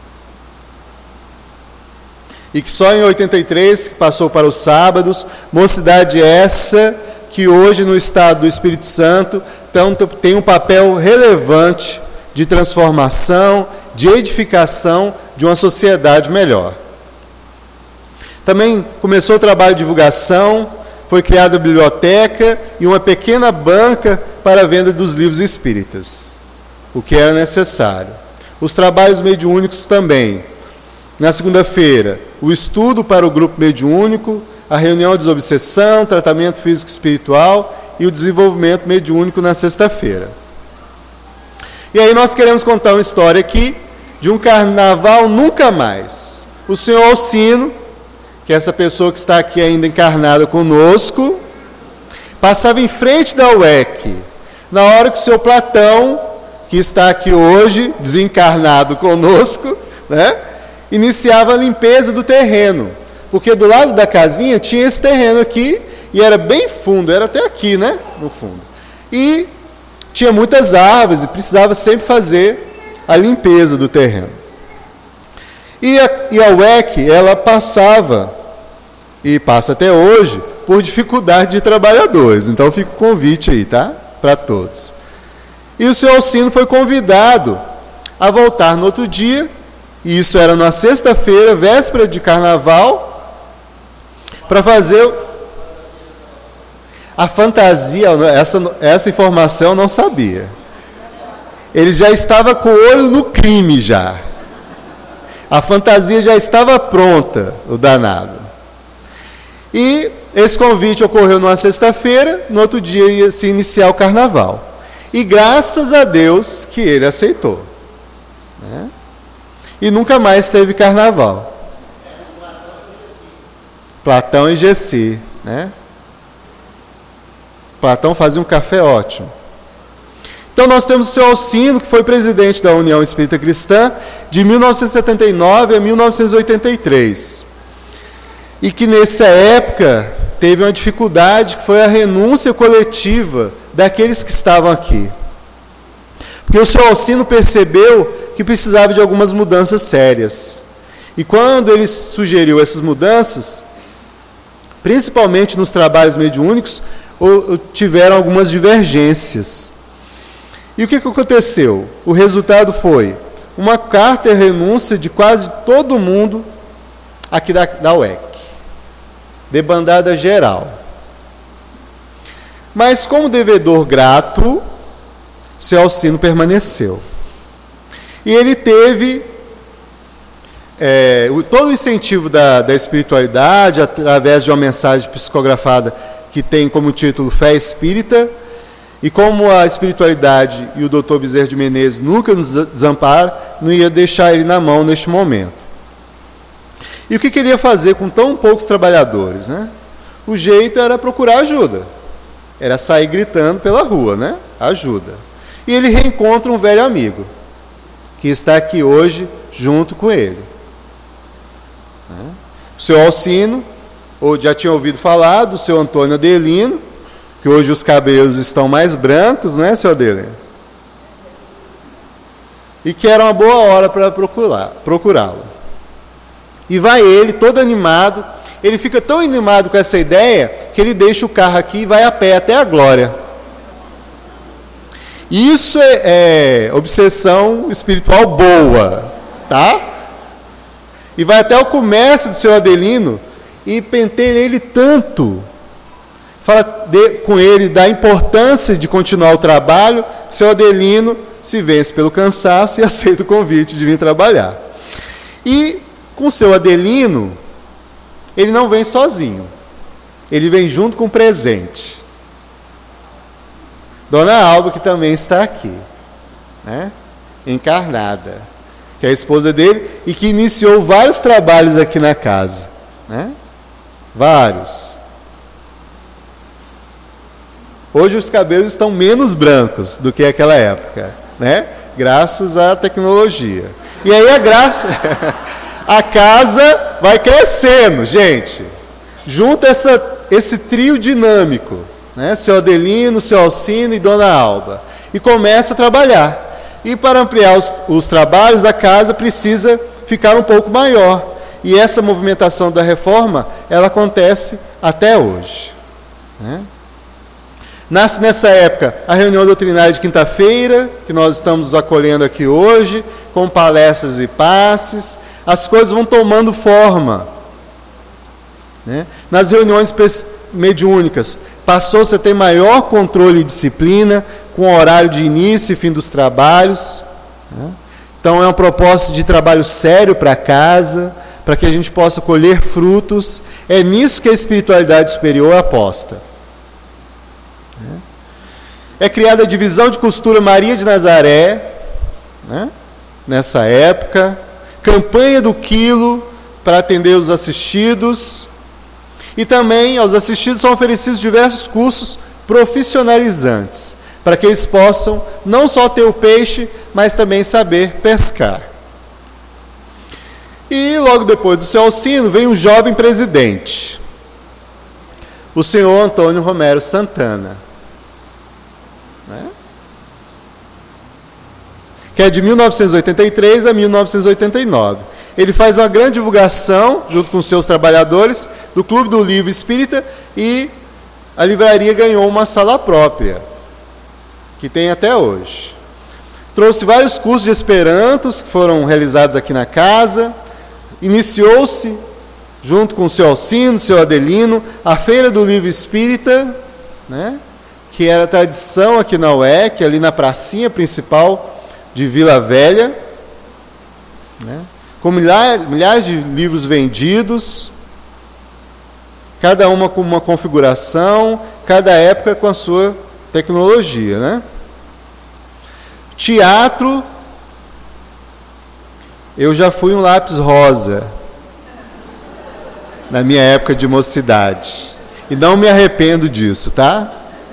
e que só em oitenta e três que passou para os sábados. Mocidade essa que hoje no estado do Espírito Santo tem um papel relevante de transformação, de edificação de uma sociedade melhor. Também começou o trabalho de divulgação, foi criada a biblioteca e uma pequena banca para a venda dos livros espíritas, o que era necessário. Os trabalhos mediúnicos também. Na segunda-feira, o estudo para o grupo mediúnico, a reunião de desobsessão, tratamento físico-espiritual e o desenvolvimento mediúnico na sexta-feira. E aí nós queremos contar uma história aqui de um carnaval nunca mais. O senhor Alcino, que é essa pessoa que está aqui ainda encarnada conosco, passava em frente da U E C, na hora que o seu Platão, que está aqui hoje, desencarnado conosco, né, iniciava a limpeza do terreno, porque do lado da casinha tinha esse terreno aqui, e era bem fundo, era até aqui, né, no fundo. E tinha muitas árvores, e precisava sempre fazer a limpeza do terreno. E a, e a U E C, ela passava, e passa até hoje, por dificuldade de trabalhadores. Então fica o convite aí, tá? Para todos. E o senhor Alcino foi convidado a voltar no outro dia, e isso era na sexta-feira, véspera de carnaval, para fazer A fantasia, essa, essa informação eu não sabia. Ele já estava com o olho no crime já. A fantasia já estava pronta, o danado. E esse convite ocorreu numa sexta-feira, no outro dia ia se iniciar o carnaval. E graças a Deus que ele aceitou. Né? E nunca mais teve carnaval. Platão e Gessi, né? Platão fazia um café ótimo. Então nós temos o seu Alcino, que foi presidente da União Espírita Cristã de mil novecentos e setenta e nove a mil novecentos e oitenta e três. E que nessa época teve uma dificuldade, que foi a renúncia coletiva daqueles que estavam aqui. Porque o seu Alcino percebeu que precisava de algumas mudanças sérias. E quando ele sugeriu essas mudanças, principalmente nos trabalhos mediúnicos, tiveram algumas divergências. E o que aconteceu? O resultado foi uma carta de renúncia de quase todo mundo aqui da, da U E C, debandada geral. Mas como devedor grato, seu Alcino permaneceu. E ele teve é, todo o incentivo da, da espiritualidade, através de uma mensagem psicografada que tem como título Fé Espírita. E como a espiritualidade e o doutor Bezerra de Menezes nunca nos desamparam, não ia deixar ele na mão neste momento. E o que queria fazer com tão poucos trabalhadores? Né? O jeito era procurar ajuda. Era sair gritando pela rua, né? Ajuda. E ele reencontra um velho amigo, que está aqui hoje junto com ele. Né? O seu Alcino, ou já tinha ouvido falar do seu Antônio Adelino, que hoje os cabelos estão mais brancos, não é, seu Adelino? E que era uma boa hora para procurar, procurá-lo. E vai ele, todo animado, ele fica tão animado com essa ideia, que ele deixa o carro aqui e vai a pé até a Glória. Isso é, é obsessão espiritual boa, tá? E vai até o comércio do seu Adelino e pentelha ele tanto, fala de, com ele da importância de continuar o trabalho. Seu Adelino se vence pelo cansaço e aceita o convite de vir trabalhar. E com seu Adelino, ele não vem sozinho, ele vem junto com um presente. Dona Alba, que também está aqui, né? Encarnada, que é a esposa dele e que iniciou vários trabalhos aqui na casa, né? Vários. Hoje os cabelos estão menos brancos do que aquela época, né? Graças à tecnologia. E aí a graça, a casa vai crescendo, gente. Junta essa, esse trio dinâmico, né? Seu Adelino, seu Alcino e Dona Alba. E começa a trabalhar. E para ampliar os, os trabalhos, a casa precisa ficar um pouco maior. E essa movimentação da reforma, ela acontece até hoje, né? Nasce nessa época a reunião doutrinária de quinta-feira, que nós estamos acolhendo aqui hoje, com palestras e passes. As coisas vão tomando forma, né? Nas reuniões mediúnicas, passou-se a ter maior controle e disciplina, com horário de início e fim dos trabalhos, né? Então é uma proposta de trabalho sério para casa, para que a gente possa colher frutos. É nisso que a espiritualidade superior aposta. É criada a divisão de costura Maria de Nazaré, né? Nessa época, campanha do quilo para atender os assistidos, e também aos assistidos são oferecidos diversos cursos profissionalizantes, para que eles possam não só ter o peixe, mas também saber pescar. E logo depois do seu Alcino vem um jovem presidente, o senhor Antônio Romero Santana, né? Que é de mil novecentos e oitenta e três a mil novecentos e oitenta e nove. Ele faz uma grande divulgação, junto com seus trabalhadores, do Clube do Livro Espírita, e a livraria ganhou uma sala própria, que tem até hoje. Trouxe vários cursos de Esperantos, que foram realizados aqui na casa. Iniciou-se, junto com o seu Alcino, seu Adelino, a Feira do Livro Espírita, né? Que era tradição aqui na U E C, ali na pracinha principal de Vila Velha, né? Com milhares, milhares de livros vendidos, cada uma com uma configuração, cada época com a sua tecnologia, né? Teatro, eu já fui um lápis rosa na minha época de mocidade, e não me arrependo disso, tá?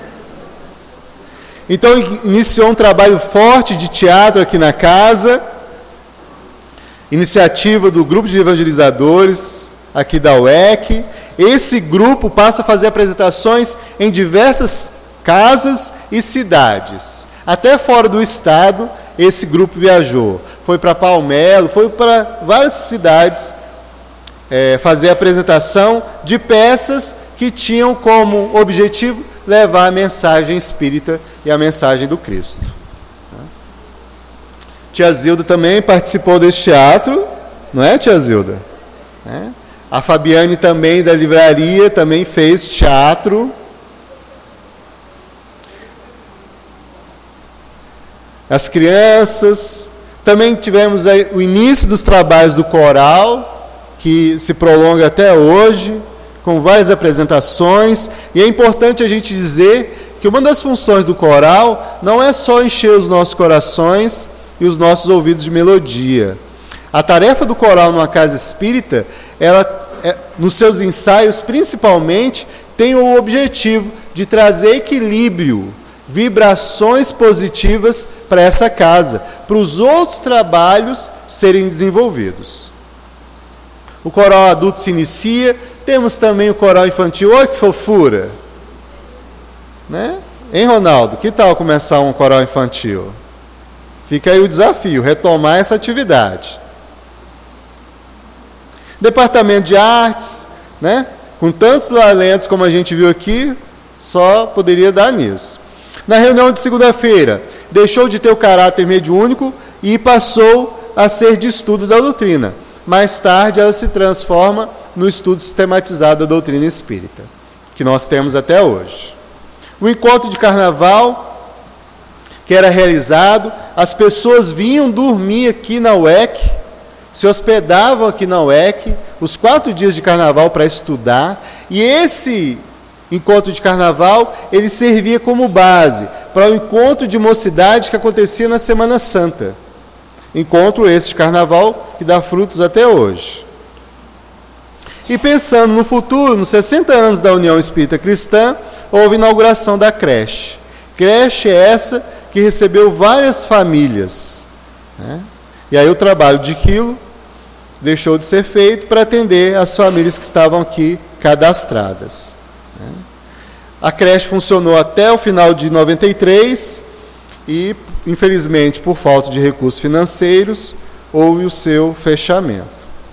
Então iniciou um trabalho forte de teatro aqui na casa, iniciativa do grupo de evangelizadores aqui da U E C. Esse grupo passa a fazer apresentações em diversas casas e cidades. Até fora do estado, esse grupo viajou. Foi para Palmelo, foi para várias cidades é, fazer apresentação de peças que tinham como objetivo levar a mensagem espírita e a mensagem do Cristo. Tia Zilda também participou desse teatro, não é, tia Zilda? É. A Fabiane também, da livraria, também fez teatro. As crianças. Também tivemos aí o início dos trabalhos do coral, que se prolonga até hoje, com várias apresentações. E é importante a gente dizer que uma das funções do coral não é só encher os nossos corações e os nossos ouvidos de melodia. A tarefa do coral numa casa espírita, ela, é, nos seus ensaios, principalmente, tem o objetivo de trazer equilíbrio, vibrações positivas para essa casa, para os outros trabalhos serem desenvolvidos. O coral adulto se inicia, temos também o coral infantil. Olha que fofura! Né? Hein, Ronaldo? Que tal começar um coral infantil? Fica aí o desafio, retomar essa atividade. Departamento de artes, né? Com tantos talentos como a gente viu aqui, só poderia dar nisso. Na reunião de segunda-feira, deixou de ter o caráter mediúnico e passou a ser de estudo da doutrina. Mais tarde, ela se transforma no estudo sistematizado da doutrina espírita, que nós temos até hoje. O encontro de carnaval, que era realizado, as pessoas vinham dormir aqui na U E C, se hospedavam aqui na U E C, os quatro dias de carnaval para estudar, e esse encontro de carnaval, ele servia como base para o encontro de mocidade que acontecia na Semana Santa. Encontro esse de carnaval que dá frutos até hoje. E pensando no futuro, nos sessenta anos da União Espírita Cristã, houve inauguração da creche. Creche essa que recebeu várias famílias, né? E aí o trabalho de quilo deixou de ser feito para atender as famílias que estavam aqui cadastradas, né? A creche funcionou até o final de noventa e três e, infelizmente, por falta de recursos financeiros, houve o seu fechamento.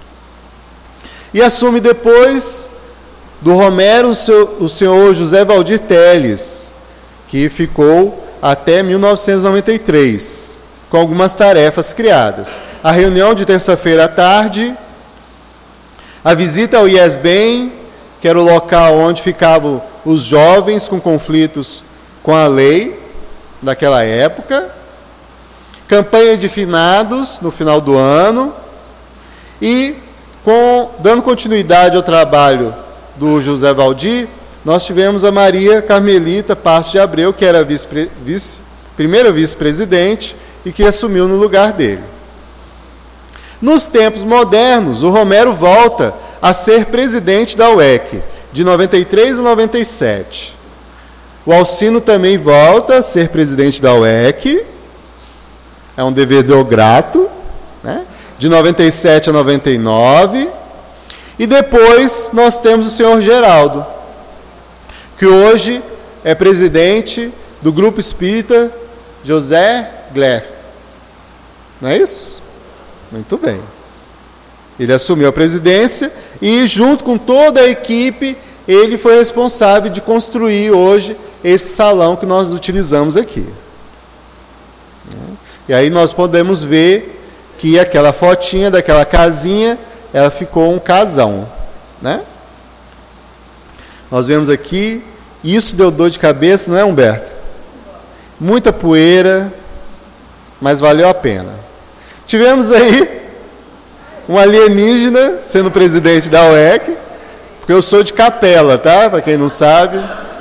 E assume depois do Romero o, seu, o senhor José Valdir Teles, que ficou até mil novecentos e noventa e três, com algumas tarefas criadas. A reunião de terça-feira à tarde, a visita ao I E S B E M, que era o local onde ficavam os jovens com conflitos com a lei daquela época, campanha de finados no final do ano, e, com, dando continuidade ao trabalho do José Valdir, nós tivemos a Maria Carmelita Passos de Abreu, que era vice, vice, primeira vice-presidente e que assumiu no lugar dele. Nos tempos modernos, o Romero volta a ser presidente da U E C, de noventa e três a noventa e sete. O Alcino também volta a ser presidente da U E C, é um devedor grato, né? De noventa e sete a noventa e nove. E depois nós temos o senhor Geraldo, que hoje é presidente do Grupo Espírita José Gleff. Não é isso? Muito bem. Ele assumiu a presidência e, junto com toda a equipe, ele foi responsável de construir hoje esse salão que nós utilizamos aqui. E aí nós podemos ver que aquela fotinha daquela casinha, ela ficou um casão, né? Nós vemos aqui E isso deu dor de cabeça, não é, Humberto? Muita poeira, mas valeu a pena. Tivemos aí um alienígena sendo presidente da U E C, porque eu sou de Capela, tá? Para quem não sabe.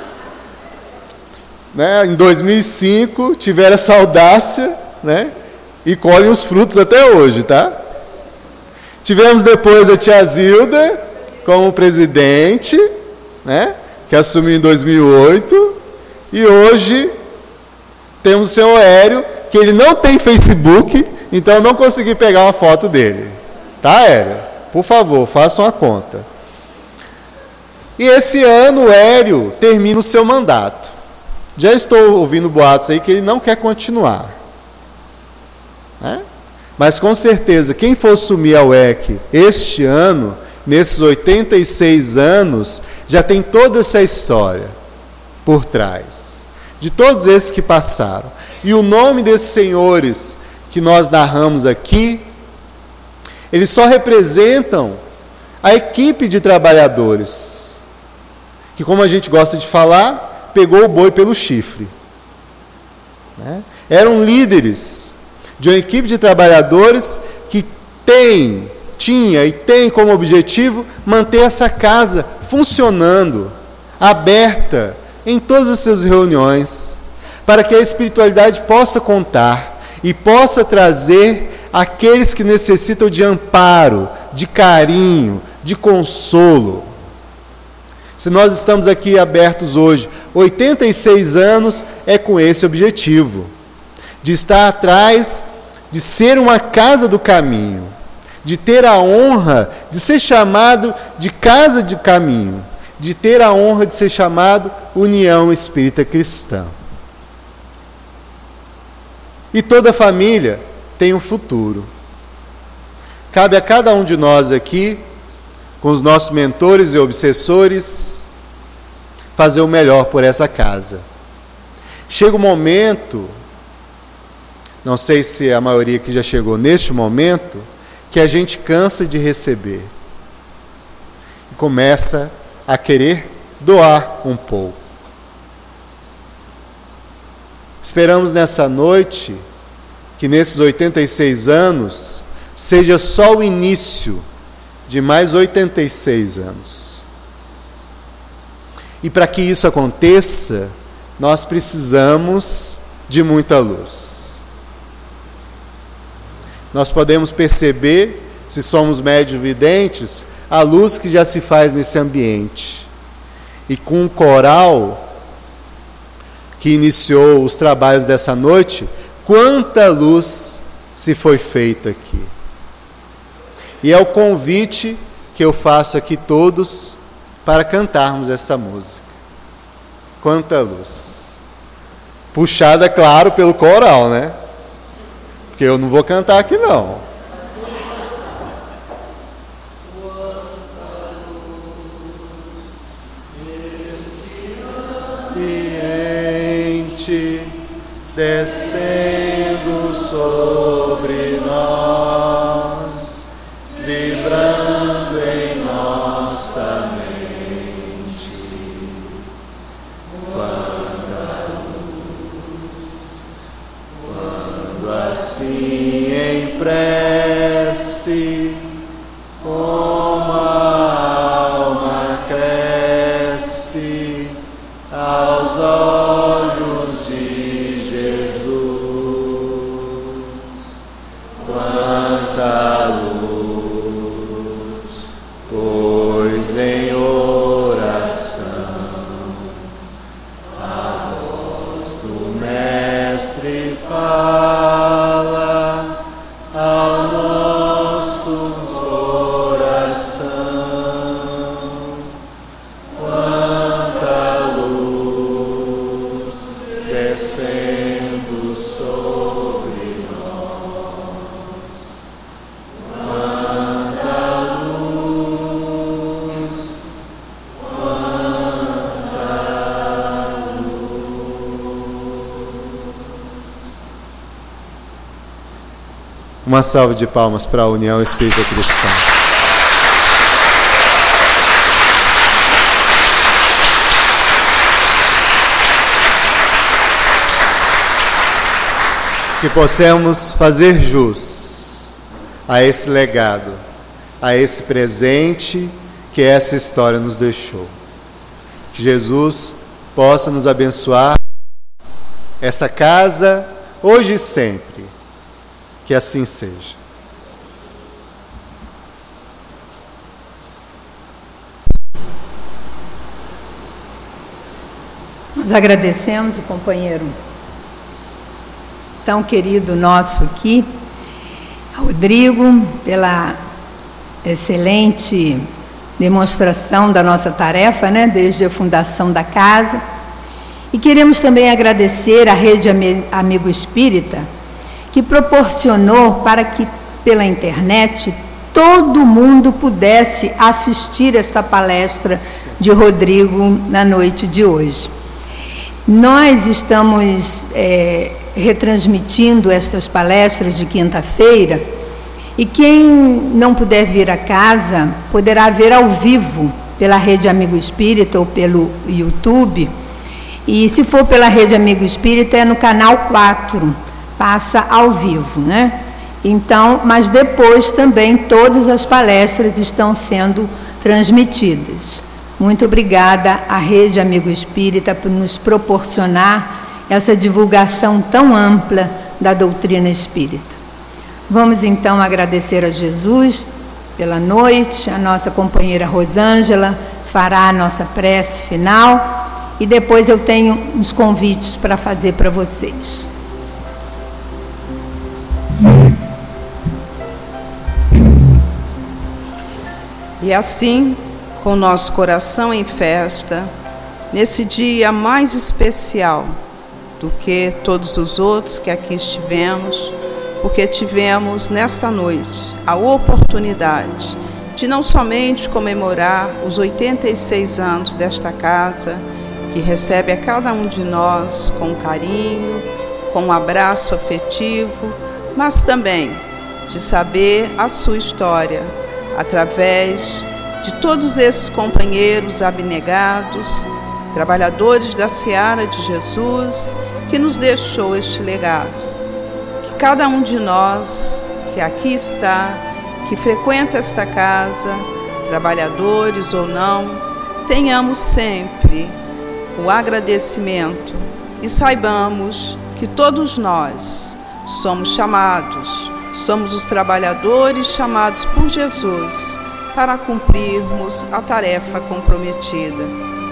Né? Em dois mil e cinco tiveram essa audácia, né? E colhem os frutos até hoje, tá? Tivemos depois a tia Zilda como presidente, né? Que assumiu em dois mil e oito, e hoje temos o seu Aéreo, que ele não tem Facebook, então eu não consegui pegar uma foto dele. Tá, Aéreo? Por favor, faça uma conta. E esse ano o Aéreo termina o seu mandato. Já estou ouvindo boatos aí que ele não quer continuar. Né? Mas com certeza, quem for assumir a U E C este ano, nesses oitenta e seis anos, já tem toda essa história por trás. De todos esses que passaram. E o nome desses senhores que nós narramos aqui, eles só representam a equipe de trabalhadores, que, como a gente gosta de falar, pegou o boi pelo chifre. Né? Eram líderes de uma equipe de trabalhadores que tem, tinha e tem como objetivo manter essa casa funcionando, aberta em todas as suas reuniões, para que a espiritualidade possa contar e possa trazer aqueles que necessitam de amparo, de carinho, de consolo. Se nós estamos aqui abertos hoje, oitenta e seis anos, é com esse objetivo, de estar atrás, de ser uma casa do caminho, de ter a honra de ser chamado de casa de caminho, de ter a honra de ser chamado União Espírita Cristã. E toda família tem um futuro. Cabe a cada um de nós aqui, com os nossos mentores e obsessores, fazer o melhor por essa casa. Chega o momento, não sei se a maioria que já chegou neste momento, que a gente cansa de receber e começa a querer doar um pouco. Esperamos nessa noite que nesses oitenta e seis anos seja só o início de mais oitenta e seis anos. E para que isso aconteça, nós precisamos de muita luz. Nós podemos perceber, se somos médios videntes, a luz que já se faz nesse ambiente. E com o coral que iniciou os trabalhos dessa noite, quanta luz se foi feita aqui. E é o convite que eu faço aqui todos para cantarmos essa música. Quanta luz. Puxada, claro, pelo coral, né? Porque eu não vou cantar aqui, não. Ambiente descendo sobre nós, vibrando em nossa mente. Quanta luz, quando assim em prece, como a alma cresce aos olhos de Jesus. Quanta luz, pois em oração a voz do Mestre fala ao nosso coração. Quanta luz descendo sobre nós. Quanta luz, quanta luz. Uma salva de palmas para a União Espírita Cristã. que possamos fazer jus a esse legado, a esse presente que essa história nos deixou. Que Jesus possa nos abençoar essa casa hoje e sempre. Que assim seja. Nós agradecemos o companheiro tão querido nosso aqui, Rodrigo, pela excelente demonstração da nossa tarefa, né, desde a fundação da casa. E queremos também agradecer à Rede Amigo Espírita, que proporcionou para que, pela internet, todo mundo pudesse assistir esta palestra de Rodrigo na noite de hoje. Nós estamos é, retransmitindo estas palestras de quinta-feira, e quem não puder vir a casa poderá ver ao vivo pela Rede Amigo Espírita ou pelo YouTube. E se for pela Rede Amigo Espírita é no canal quatro, passa ao vivo, né? Então, mas depois também todas as palestras estão sendo transmitidas. Muito obrigada à Rede Amigo Espírita por nos proporcionar essa divulgação tão ampla da doutrina espírita. Vamos então agradecer a Jesus pela noite. A nossa companheira Rosângela fará a nossa prece final e depois eu tenho uns convites para fazer para vocês. E assim, com nosso coração em festa, nesse dia mais especial do que todos os outros que aqui estivemos, porque tivemos nesta noite a oportunidade de não somente comemorar os oitenta e seis anos desta casa, que recebe a cada um de nós com carinho, com um abraço afetivo, mas também de saber a sua história, através de todos esses companheiros abnegados, trabalhadores da seara de Jesus, que nos deixou este legado. Que cada um de nós que aqui está, que frequenta esta casa, trabalhadores ou não, tenhamos sempre o agradecimento e saibamos que todos nós somos chamados, somos os trabalhadores chamados por Jesus para cumprirmos a tarefa comprometida.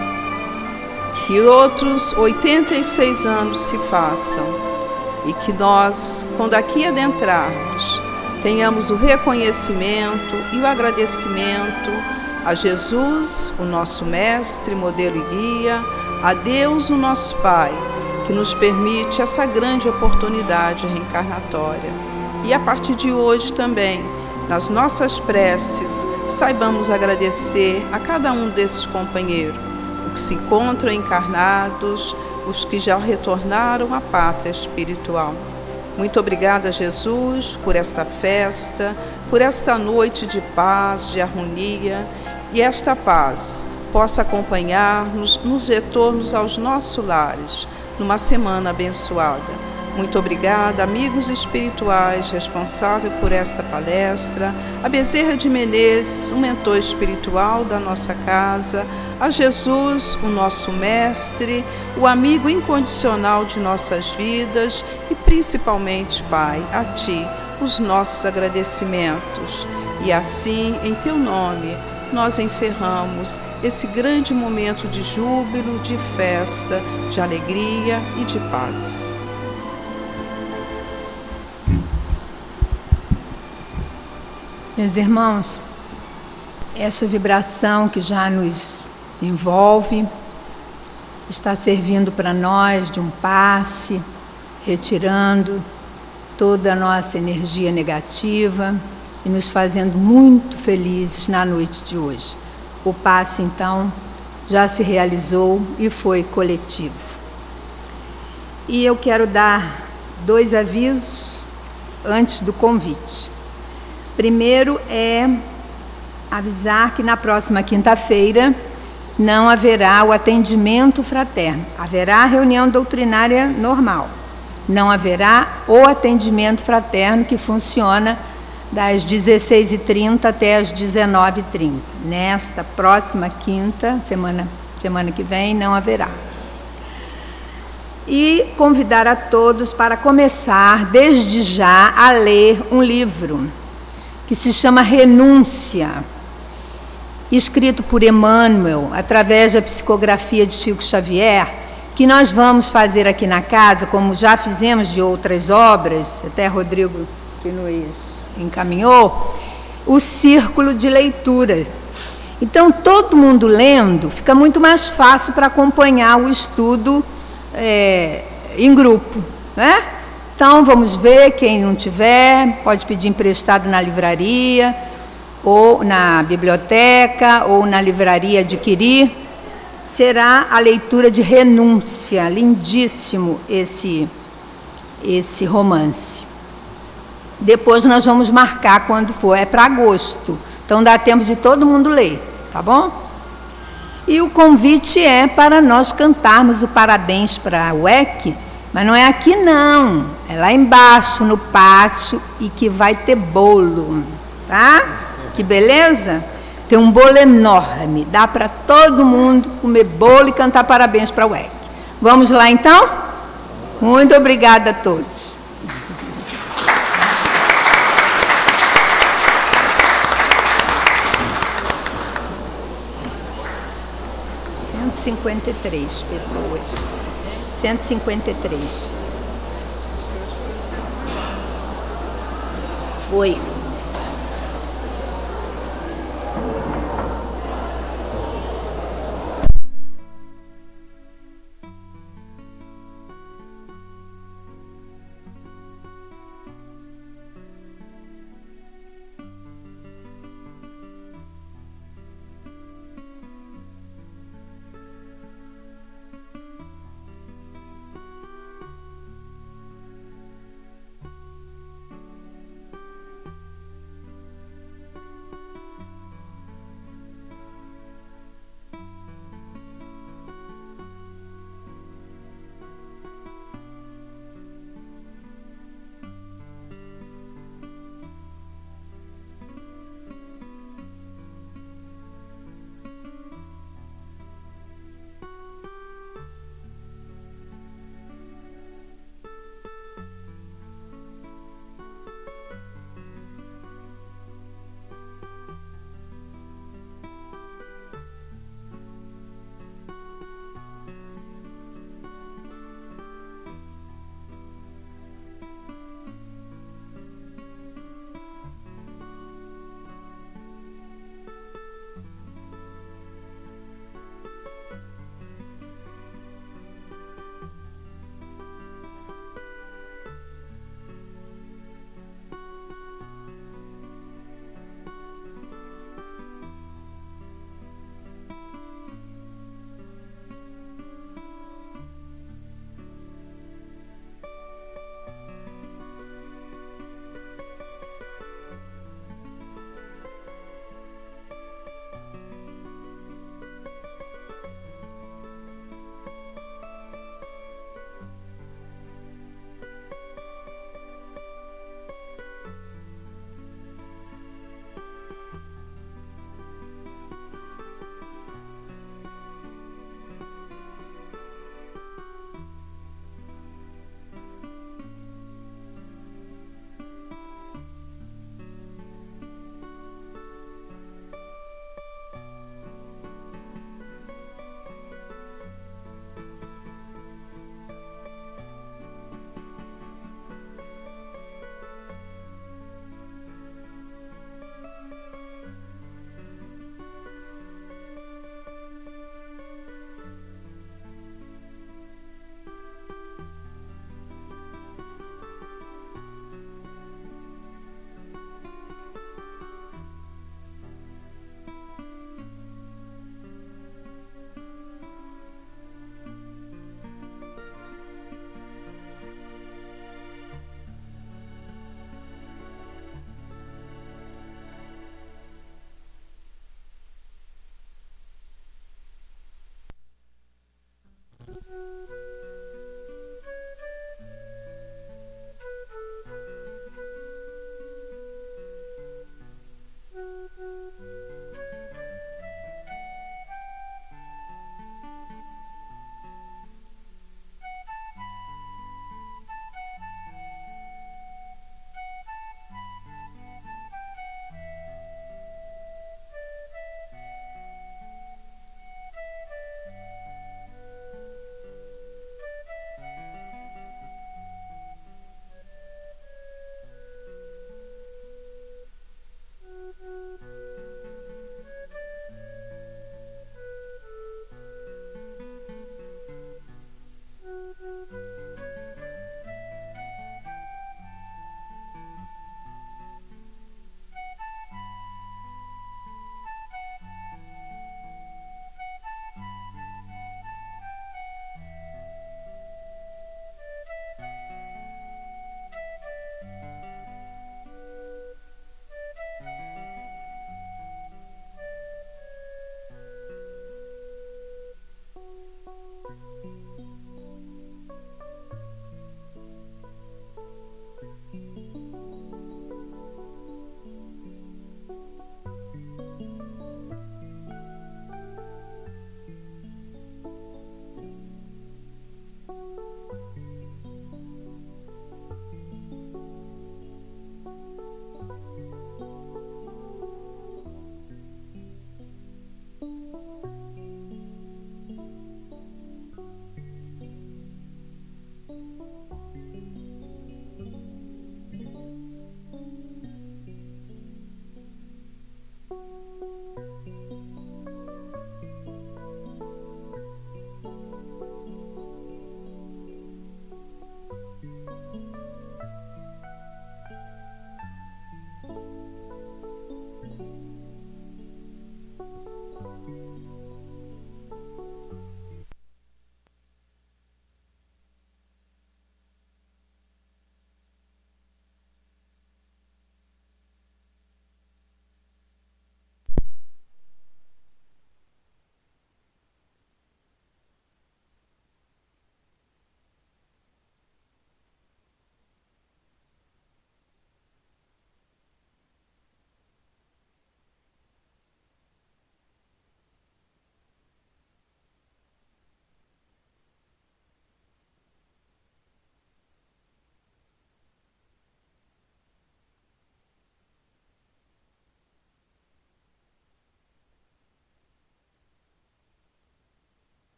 Que outros oitenta e seis anos se façam e que nós, quando aqui adentrarmos, tenhamos o reconhecimento e o agradecimento a Jesus, o nosso mestre, modelo e guia, a Deus, o nosso Pai, que nos permite essa grande oportunidade reencarnatória. E a partir de hoje também, nas nossas preces, saibamos agradecer a cada um desses companheiros, os que se encontram encarnados, os que já retornaram à pátria espiritual. Muito obrigada, Jesus, por esta festa, por esta noite de paz, de harmonia, e esta paz possa acompanhar-nos nos retornos aos nossos lares, numa semana abençoada. Muito obrigada, amigos espirituais responsáveis por esta palestra, a Bezerra de Menezes, o mentor espiritual da nossa casa, a Jesus, o nosso mestre, o amigo incondicional de nossas vidas e principalmente, Pai, a Ti, os nossos agradecimentos. E assim, em Teu nome, nós encerramos esse grande momento de júbilo, de festa, de alegria e de paz. Meus irmãos, essa vibração que já nos envolve está servindo para nós de um passe, retirando toda a nossa energia negativa e nos fazendo muito felizes na noite de hoje. O passe, então, já se realizou e foi coletivo. E eu quero dar dois avisos antes do convite. Primeiro é avisar que na próxima quinta-feira não haverá o atendimento fraterno. Haverá a reunião doutrinária normal, não haverá o atendimento fraterno, que funciona das dezesseis e trinta até as dezenove e trinta. Nesta próxima quinta, semana, semana que vem, não haverá. E convidar a todos para começar, desde já, a ler um livro que se chama Renúncia, escrito por Emmanuel, através da psicografia de Chico Xavier, que nós vamos fazer aqui na casa, como já fizemos de outras obras, até Rodrigo que nos encaminhou, o círculo de leitura. Então, todo mundo lendo, fica muito mais fácil para acompanhar o estudo É, em grupo, né? Então, vamos ver, quem não tiver, pode pedir emprestado na livraria, ou na biblioteca, ou na livraria adquirir. Será a leitura de Renúncia, lindíssimo esse, esse romance. Depois nós vamos marcar quando for, é para agosto, então dá tempo de todo mundo ler, tá bom? E o convite é para nós cantarmos o parabéns para a U E C, mas não é aqui não, é lá embaixo no pátio, e que vai ter bolo, tá? Que beleza? Tem um bolo enorme, dá para todo mundo comer bolo e cantar parabéns para a U E C. Vamos lá então? Muito obrigada a todos. cento e cinquenta e três pessoas. cento e cinquenta e três. Foi.